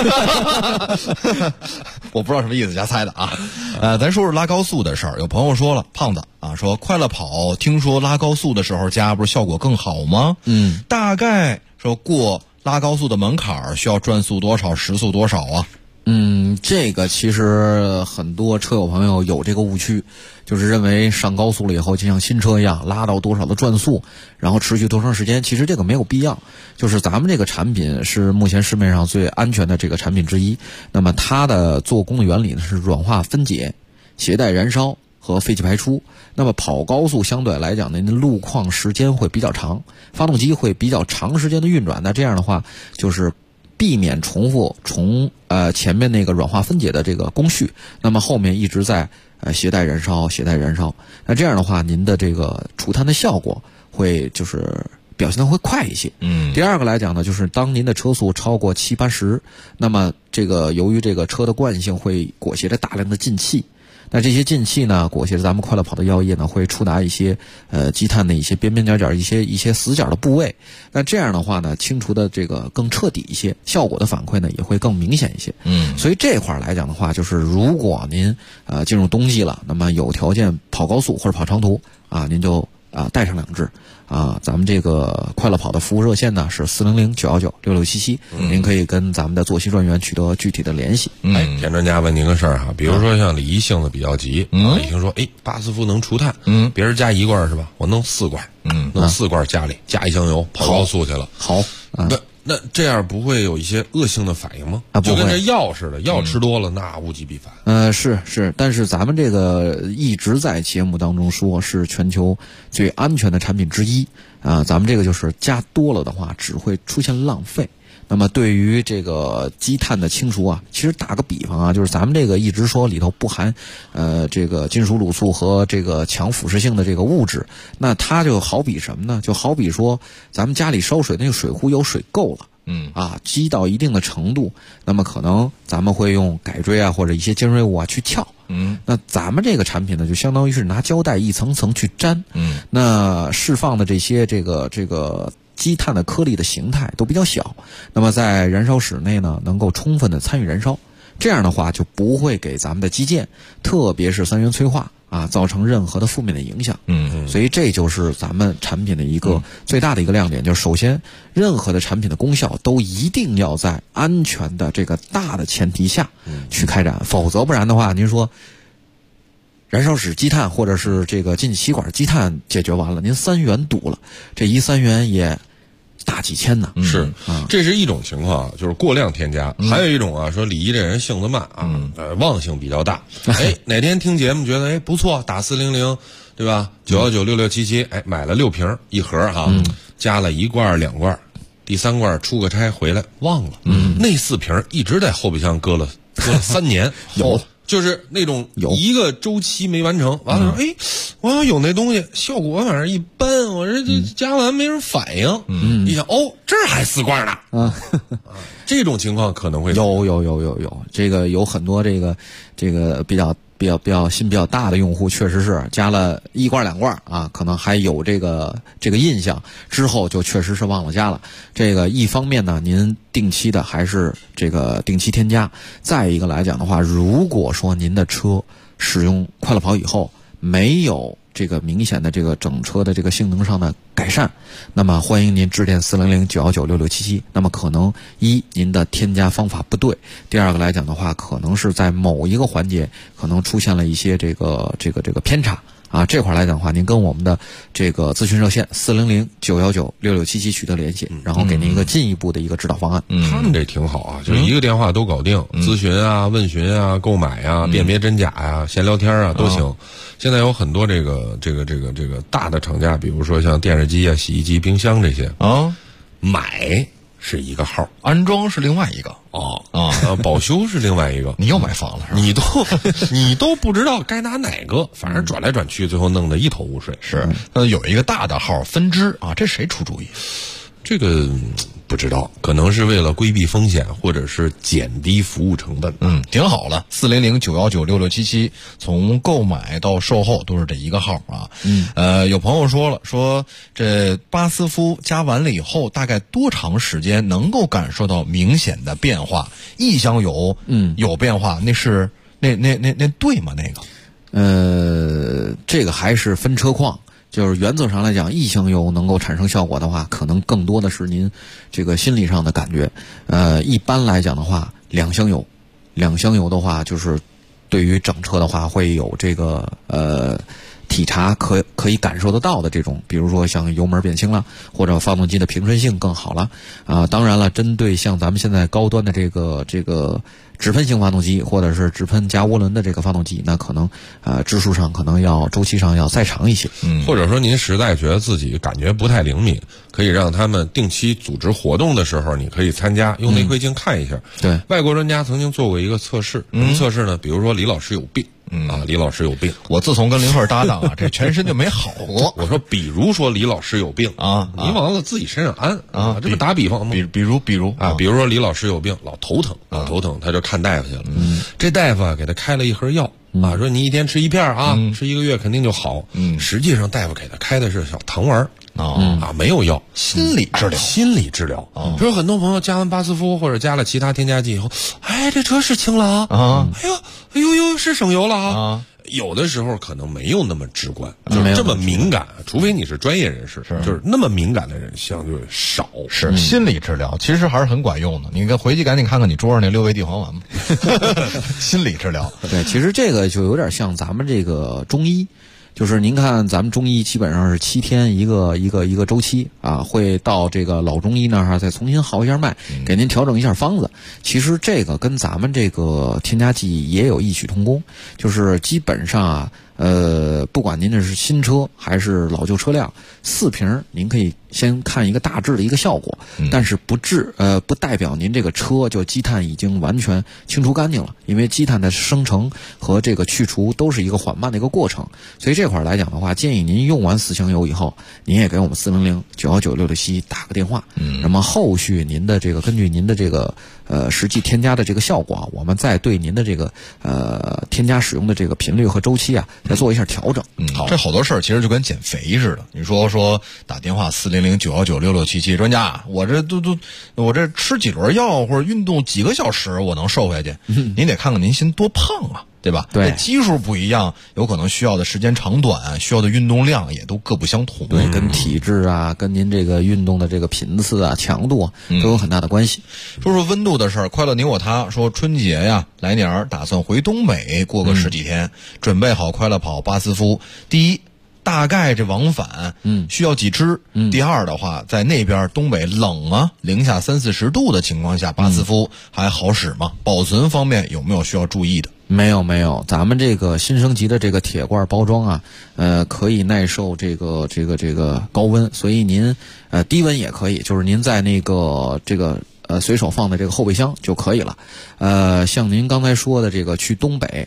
我不知道什么意思，瞎猜的啊。咱说说拉高速的事儿。有朋友说了，胖子啊，说快乐跑，听说拉高速的时候加不是效果更好吗？大概说过拉高速的门槛需要转速多少，时速多少啊？ 这个其实很多车友朋友有这个误区，就是认为上高速了以后就像新车一样拉到多少的转速，然后持续多长时间，其实这个没有必要。就是咱们这个产品是目前市面上最安全的这个产品之一，那么它的做工的原理呢是软化分解、携带燃烧和废气排出。那么跑高速相对来讲呢，您路况时间会比较长，发动机会比较长时间的运转，那这样的话就是避免重复前面那个软化分解的这个工序，那么后面一直在携带燃烧，那这样的话您的这个除碳的效果会就是表现的会快一些。第二个来讲呢，就是当您的车速超过70-80，那么这个由于这个车的惯性会裹挟着大量的进气。那这些进气呢，裹挟着咱们快乐跑的药液呢，会触达一些积碳的一些边边角角、一些死角的部位。那这样的话呢，清除的这个更彻底一些，效果的反馈呢也会更明显一些。所以这块来讲的话，就是如果您进入冬季了，那么有条件跑高速或者跑长途啊，您就带上2支啊。咱们这个快乐跑的服务热线呢是400-919-6677，您可以跟咱们的作息专员取得具体的联系。 田专家问您个事儿哈，比如说像李一性子比较急，一听说巴斯夫能除碳，别人加1罐是吧？我弄4罐，弄4罐家里加1箱油跑高速去了。 好， 那这样不会有一些恶性的反应吗？就跟这药似的，药吃多了那物极必反。 是，但是咱们这个一直在节目当中说是全球最安全的产品之一啊，咱们这个就是加多了的话只会出现浪费。那么对于这个积碳的清除啊，其实打个比方啊，就是咱们这个一直说里头不含这个金属卤素和这个强腐蚀性的这个物质，那它就好比什么呢？就好比说咱们家里烧水那个水壶有水够了，积到一定的程度，那么可能咱们会用改锥啊或者一些尖锐物啊去撬。那咱们这个产品呢，就相当于是拿胶带一层层去粘。那释放的这些这个积碳的颗粒的形态都比较小，那么在燃烧室内呢，能够充分的参与燃烧，这样的话就不会给咱们的机件，特别是3元催化啊，造成任何的负面的影响。所以这就是咱们产品的一个最大的一个亮点，就是首先任何的产品的功效都一定要在安全的这个大的前提下去开展，否则不然的话，您说燃烧室积碳或者是这个进气吸管积碳解决完了，您3元堵了，这3元也大几千呢。 是，这是一种情况，就是过量添加。还有一种啊，说李一这人性子慢啊，忘性比较大。哪天听节目觉得不错，打400对吧？919-6677，买了6瓶1盒哈，加了1罐2罐，第3罐出个差回来忘了，那4瓶一直在后备箱搁了3年。就是那种一个周期没完成，完了说我要有那东西，效果反正一般，我这加完没人反应。一想这儿还4罐呢。这种情况可能会有，这个有很多这个比较心比较大的用户，确实是加了1罐2罐啊，可能还有这个印象，之后就确实是忘了加了。这个一方面呢，您定期的还是这个定期添加；再一个来讲的话，如果说您的车使用快乐跑以后没有这个明显的这个整车的这个性能上的改善，那么欢迎您致电400-919-6677。那么可能您的添加方法不对；第二个来讲的话，可能是在某一个环节可能出现了一些这个偏差啊。这块来讲的话，您跟我们的这个咨询热线400-919-6677取得联系，然后给您一个进一步的一个指导方案。 他们这挺好啊，就是一个电话都搞定，咨询啊、问询啊、购买啊、辨别真假呀、闲聊天啊都行。现在有很多这个大的厂家，比如说像电视机啊、洗衣机、冰箱这些买是一个号， 安装是另外一个。 保修是另外一个。 你又买房了是吧？ 你都不知道该拿哪个，反正转来转去，最后弄得一头雾水。 是，有一个大的号分支啊，这谁出主意？ 这个不知道，可能是为了规避风险，或者是减低服务成本。 挺好了，400-919-6677，从购买到售后都是这一个号啊。有朋友说了，说这巴斯夫加完了以后，大概多长时间能够感受到明显的变化？异香油有变化，那是那对吗？那个这个还是分车况。就是原则上来讲，异香油能够产生效果的话，可能更多的是您这个心理上的感觉。一般来讲的话，两香油的话，就是对于整车的话会有这个体察可以感受得到的这种，比如说像油门变轻了，或者发动机的平顺性更好了当然了，针对像咱们现在高端的这个直喷型发动机或者是直喷加涡轮的这个发动机，那可能支数上可能要周期上要再长一些。 或者说您实在觉得自己感觉不太灵敏，可以让他们定期组织活动的时候，你可以参加，用内窥镜看一下。 对， 外国专家曾经做过一个测试，什么测试呢？比如说李老师有病。李老师有病。 我自从跟林慧搭档这全身就没好过。 我说，比如说李老师有病你往自己身上安这不打比方吗？ 比如比如说李老师有病，老头疼，他就看大夫去了。这大夫给他开了一盒药说你一天吃一片吃1个月肯定就好。实际上大夫给他开的是小糖丸没有药。 心理治疗。 比如很多朋友加完巴斯夫或者加了其他添加剂以后，这车是轻了哎呦是省油了有的时候可能没有那么直观，就是这么敏感，除非你是专业人士，就是那么敏感的人相对少。 是心理治疗其实还是很管用的。你回去赶紧看看你桌上那6味地黄丸吧。心理治疗。 对，其实这个就有点像咱们这个中医。就是您看，咱们中医基本上是7天一个周期会到这个老中医那儿再重新号一下脉，给您调整一下方子。其实这个跟咱们这个添加剂也有异曲同工，就是基本上不管您这是新车还是老旧车辆，4瓶您可以先看一个大致的一个效果，但是不代表您这个车就积碳已经完全清除干净了，因为积碳的生成和这个去除都是一个缓慢的一个过程。所以这块来讲的话，建议您用完4箱油以后，您也给我们400-919-6677打个电话，那么后续您的这个根据您的这个实际添加的这个效果我们再对您的这个添加使用的这个频率和周期再做一下调整。 这好多事儿其实就跟减肥似的。你说打电话400-919-6677，专家我这吃几轮药或者运动几个小时我能瘦下去？您得看看您心多胖对吧？ 对， 基数不一样，有可能需要的时间长短，需要的运动量也都各不相同。 对，跟体质跟您这个运动的这个频次强度都有很大的关系。 说温度的事儿，快乐你我他说春节来年打算回东北过个10几天，准备好快乐跑巴斯夫。第一，大概这往返需要几支？第二的话，在那边东北冷零下30-40度的情况下，巴斯夫还好使吗？保存方面有没有需要注意的？ 没有，咱们这个新升级的这个铁罐包装可以耐受这个高温，所以您低温也可以，就是您在那个随手放在这个后备箱就可以了。像您刚才说的这个去东北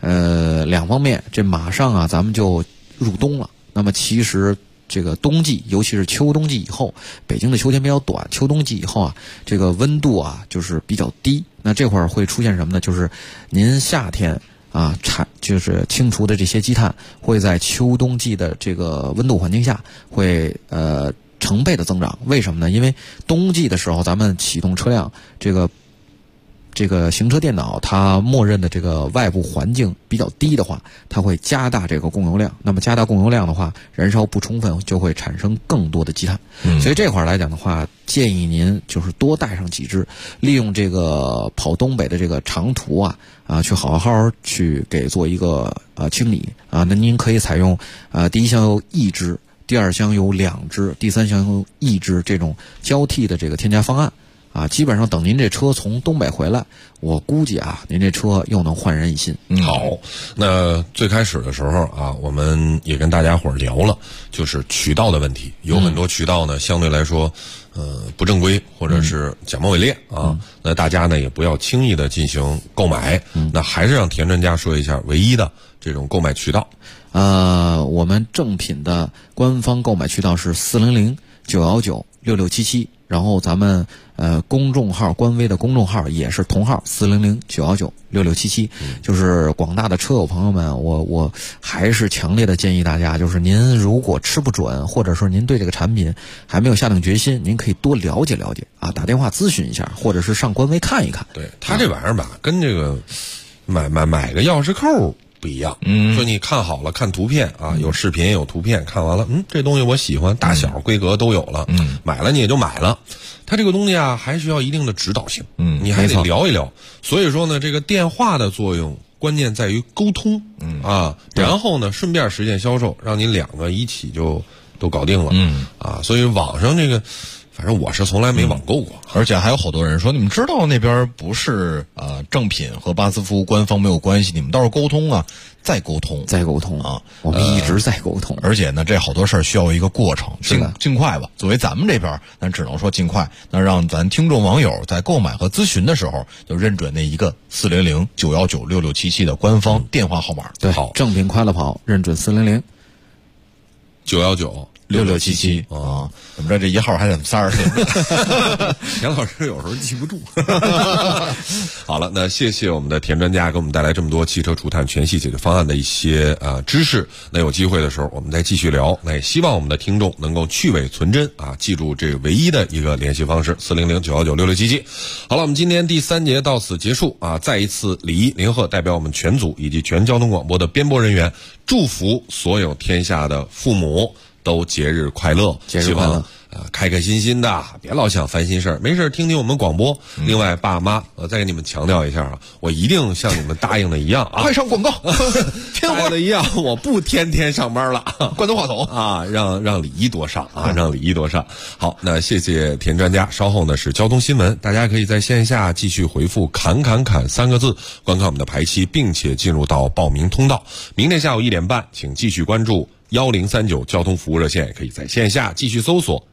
，2方面，这马上咱们就入冬了。那么其实这个冬季，尤其是秋冬季以后，北京的秋天比较短，秋冬季以后这个温度就是比较低。那这会儿会出现什么呢？就是您夏天就是清除的这些积碳，会在秋冬季的这个温度环境下会成倍的增长。为什么呢？因为冬季的时候，咱们启动车辆这个行车电脑它默认的这个外部环境比较低的话，它会加大这个供油量。那么加大供油量的话，燃烧不充分就会产生更多的积碳。所以这块来讲的话，建议您就是多带上几支，利用这个跑东北的这个长途去好好去给做一个清理那您可以采用第1箱油1支，第2箱油2支，第3箱油1支这种交替的这个添加方案啊，基本上等您这车从东北回来，我估计啊，您这车又能焕然一新。 好，那最开始的时候啊，我们也跟大家伙儿聊了，就是渠道的问题，有很多渠道呢，相对来说，不正规或者是假冒伪劣啊，那大家呢也不要轻易的进行购买。那还是让田专家说一下唯一的这种购买渠道。 我们正品的官方购买渠道是400-919-6677，然后咱们公众号官微的公众号也是同号400-919-6677。就是广大的车友朋友们，我还是强烈的建议大家，就是您如果吃不准，或者说您对这个产品还没有下定决心，您可以多了解了解啊，打电话咨询一下，或者是上官微看一看。 对，他这玩意儿吧，跟这个买个钥匙扣不一样。说你看好了，看图片啊，有视频有图片，看完了，这东西我喜欢，大小规格都有了，买了你也就买了。它这个东西啊，还需要一定的指导性，你还得聊一聊。所以说呢，这个电话的作用关键在于沟通，然后呢，顺便实现销售，让您两个一起就都搞定了，所以网上这个。反正我是从来没网购过， 而且还有好多人说，你们知道那边不是正品和巴斯夫官方没有关系，你们倒是沟通啊，再沟通啊， 我们一直在沟通。 而且呢，这好多事儿需要一个过程，尽快吧。作为咱们这边，咱只能说尽快。那让咱听众网友在购买和咨询的时候，就认准那一个400-919-6677的官方电话号码。 对，好，正品快乐跑，认准 400-919-6677 啊，怎么着这一号还得30天？ 田老师有时候记不住。好了，那谢谢我们的田专家给我们带来这么多汽车除碳全系解决方案的一些知识。那有机会的时候我们再继续聊。那也希望我们的听众能够去伪存真啊，记住这唯一的一个联系方式400-919-6677。好了，我们今天第3节到此结束啊！再一次礼仪林鹤代表我们全组以及全交通广播的编播人员，祝福所有天下的父母都节日快乐， 节日快乐， 开开心心的，别老想烦心事儿，没事听听我们广播。另外，爸妈，再给你们强调一下啊，我一定像你们答应的一样啊， 快上广告， 答应的一样，我不天天上班了， 关灯话筒啊，让李一多上啊，让李一多上。好，那谢谢田专家。稍后呢是交通新闻，大家可以在线下继续回复“砍砍砍”3个字，观看我们的排期，并且进入到报名通道。明天下午1点半，请继续关注1039交通服务热线，也可以在线下继续搜索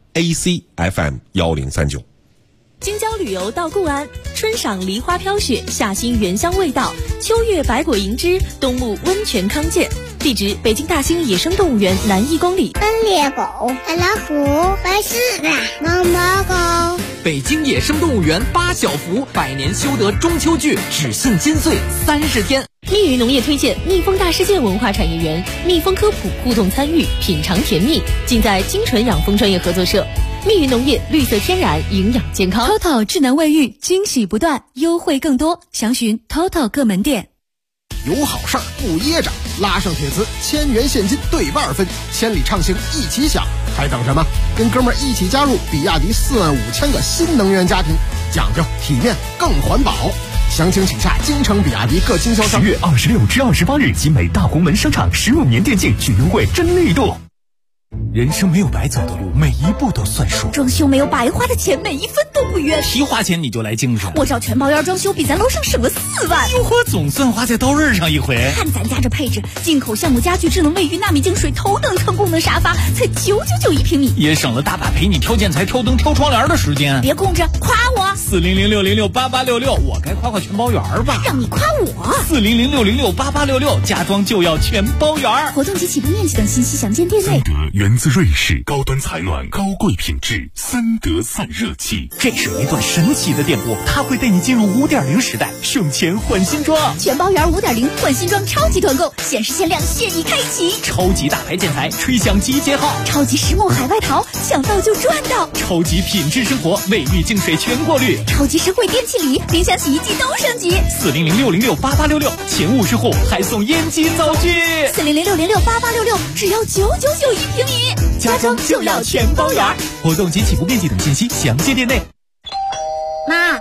ACFM 1039。 京郊旅游到固安，春赏梨花飘雪，夏欣原香味道，秋月百果迎之，冬沐温泉康健。地址：北京大兴野生动物园南1公里。 斑鬣狗、白老虎、白狮子、毛毛狗。 北京野生动物园8小福百年修得中秋剧只限金穗30天。 密云农业推荐蜜蜂大世界文化产业园，蜜蜂科普互动参与，品尝甜蜜，尽在精纯养蜂专业合作社。密云农业，绿色天然，营养健康。 TOTO 智能卫浴，惊喜不断，优惠更多，详询 TOTO 各门店。 有好事儿不噎着，拉上铁磁，1000元现金对半分，千里畅行一起享，还等什么？跟哥们儿一起加入比亚迪45000个新能源家庭，讲究体面更环保。详情请下京城比亚迪各经销商。 10月26至28日，集美大红门商场15年店庆巨优惠真力度。人生没有白走的路，每一步都算数。 装修没有白花的钱，每一分都不冤。 提花钱你就来精神， 我找全包烟装修比咱楼上省了4万。 哟呵，总算花在刀刃上一回。 看咱家这配置，进口橡木家具、智能卫浴、纳米净水、头等舱功能沙发，才999一平米， 也省了大把陪你挑建材、挑灯、挑窗帘的时间。 别空着，夸我。 400-606-8866，我该夸全包圆吧？ 让你夸我。 400-606-8866，家装就要全包圆。 活动及起步面积等信息详见店内。 三德源自瑞士，高端采暖，高贵品质，三德散热器。 这是一段神奇的电波，它会带你进入5.0时代，省钱换新装。 全包圆5.0换新装超级团购，限时限量，现已开启。 超级大牌建材，吹响集结号。 超级实木海外淘，想到就赚到。 超级品质生活，卫浴净水全过滤。 超级实惠电器礼，冰箱洗衣机都升级。 400-606-8866，前50户还送烟机灶具。 400-606-8866，只要999一平米， 家装就要全包圆。活动及起步面积等信息详见店内。 妈，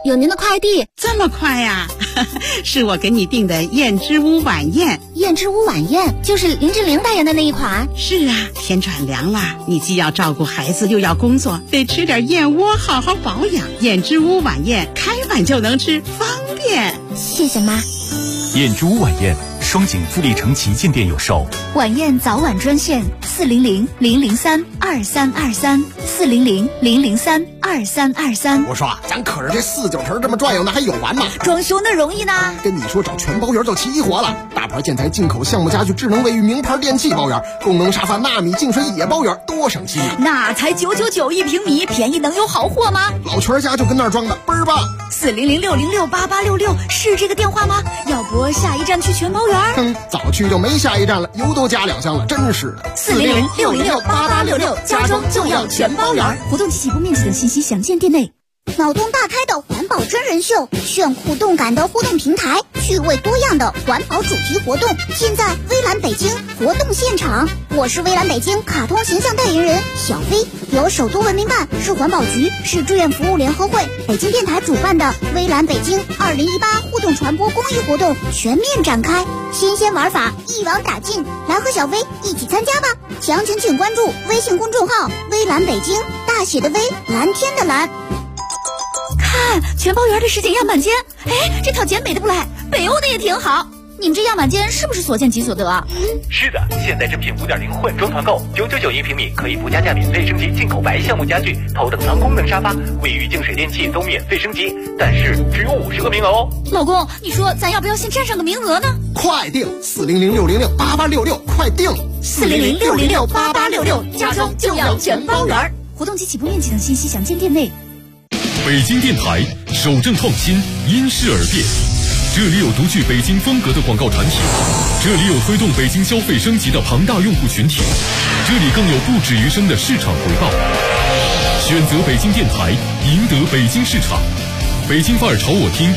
有您的快递。 这么快呀？是我给你订的燕之屋晚宴。 燕之屋晚宴就是林志玲代言的那一款。 是啊，天转凉了，你既要照顾孩子又要工作，得吃点燕窝好好保养。燕之屋晚宴开碗就能吃，方便。 谢谢妈。 燕之屋晚宴，双井富力城旗舰店有售。 晚宴早晚专线400-003-2323，400-003-2323。 我说啊，咱可是这49城这么转悠呢，还有完吗？ 装修那容易呢。 跟你说，找全包园就齐活了，大牌建材、进口项目家具、智能卫浴、名牌电器包园，功能沙发、纳米净水也包园，多省心啊！ 那才999一平米，便宜能有好货吗？ 老全家就跟那儿装的，倍儿棒。 400-606-8866是这个电话吗？要不下一站去全包园？ 早去就没下一站了，油都加2箱了，真是的。 400-606-8866，家装就要全包园。 活动及起步面积等信息详见店内。 脑洞大开的环保真人秀，炫酷动感的互动平台，趣味多样的环保主题活动，现在微蓝北京活动现场。我是微蓝北京卡通形象代言人小飞，由首都文明办、市环保局、市志愿服务联合会、北京电台主办的微蓝北京2018互动传播公益活动全面展开，新鲜玩法一网打尽，来和小飞一起参加吧！详情请关注微信公众号微蓝北京，大写的微，蓝天的蓝。 看全包园的实景样板间，哎，这套简美的不赖，北欧的也挺好。你们这样板间是不是所见即所得啊？ 是的，现在正品5.0混装团购，999一平米，可以不加价免费升级进口白项目家具、头等舱功能沙发、卫浴净水电器都免费升级，但是只有50个名额哦。 老公，你说咱要不要先占上个名额呢？ 快订400-606-8866，快订 400-606-8866，家装就要全包园。活动及起步面积等信息详见店内。 北京电台守正创新，因势而变。这里有独具北京风格的广告产品，这里有推动北京消费升级的庞大用户群体，这里更有不止于生的市场回报。选择北京电台，赢得北京市场。北京范儿朝我听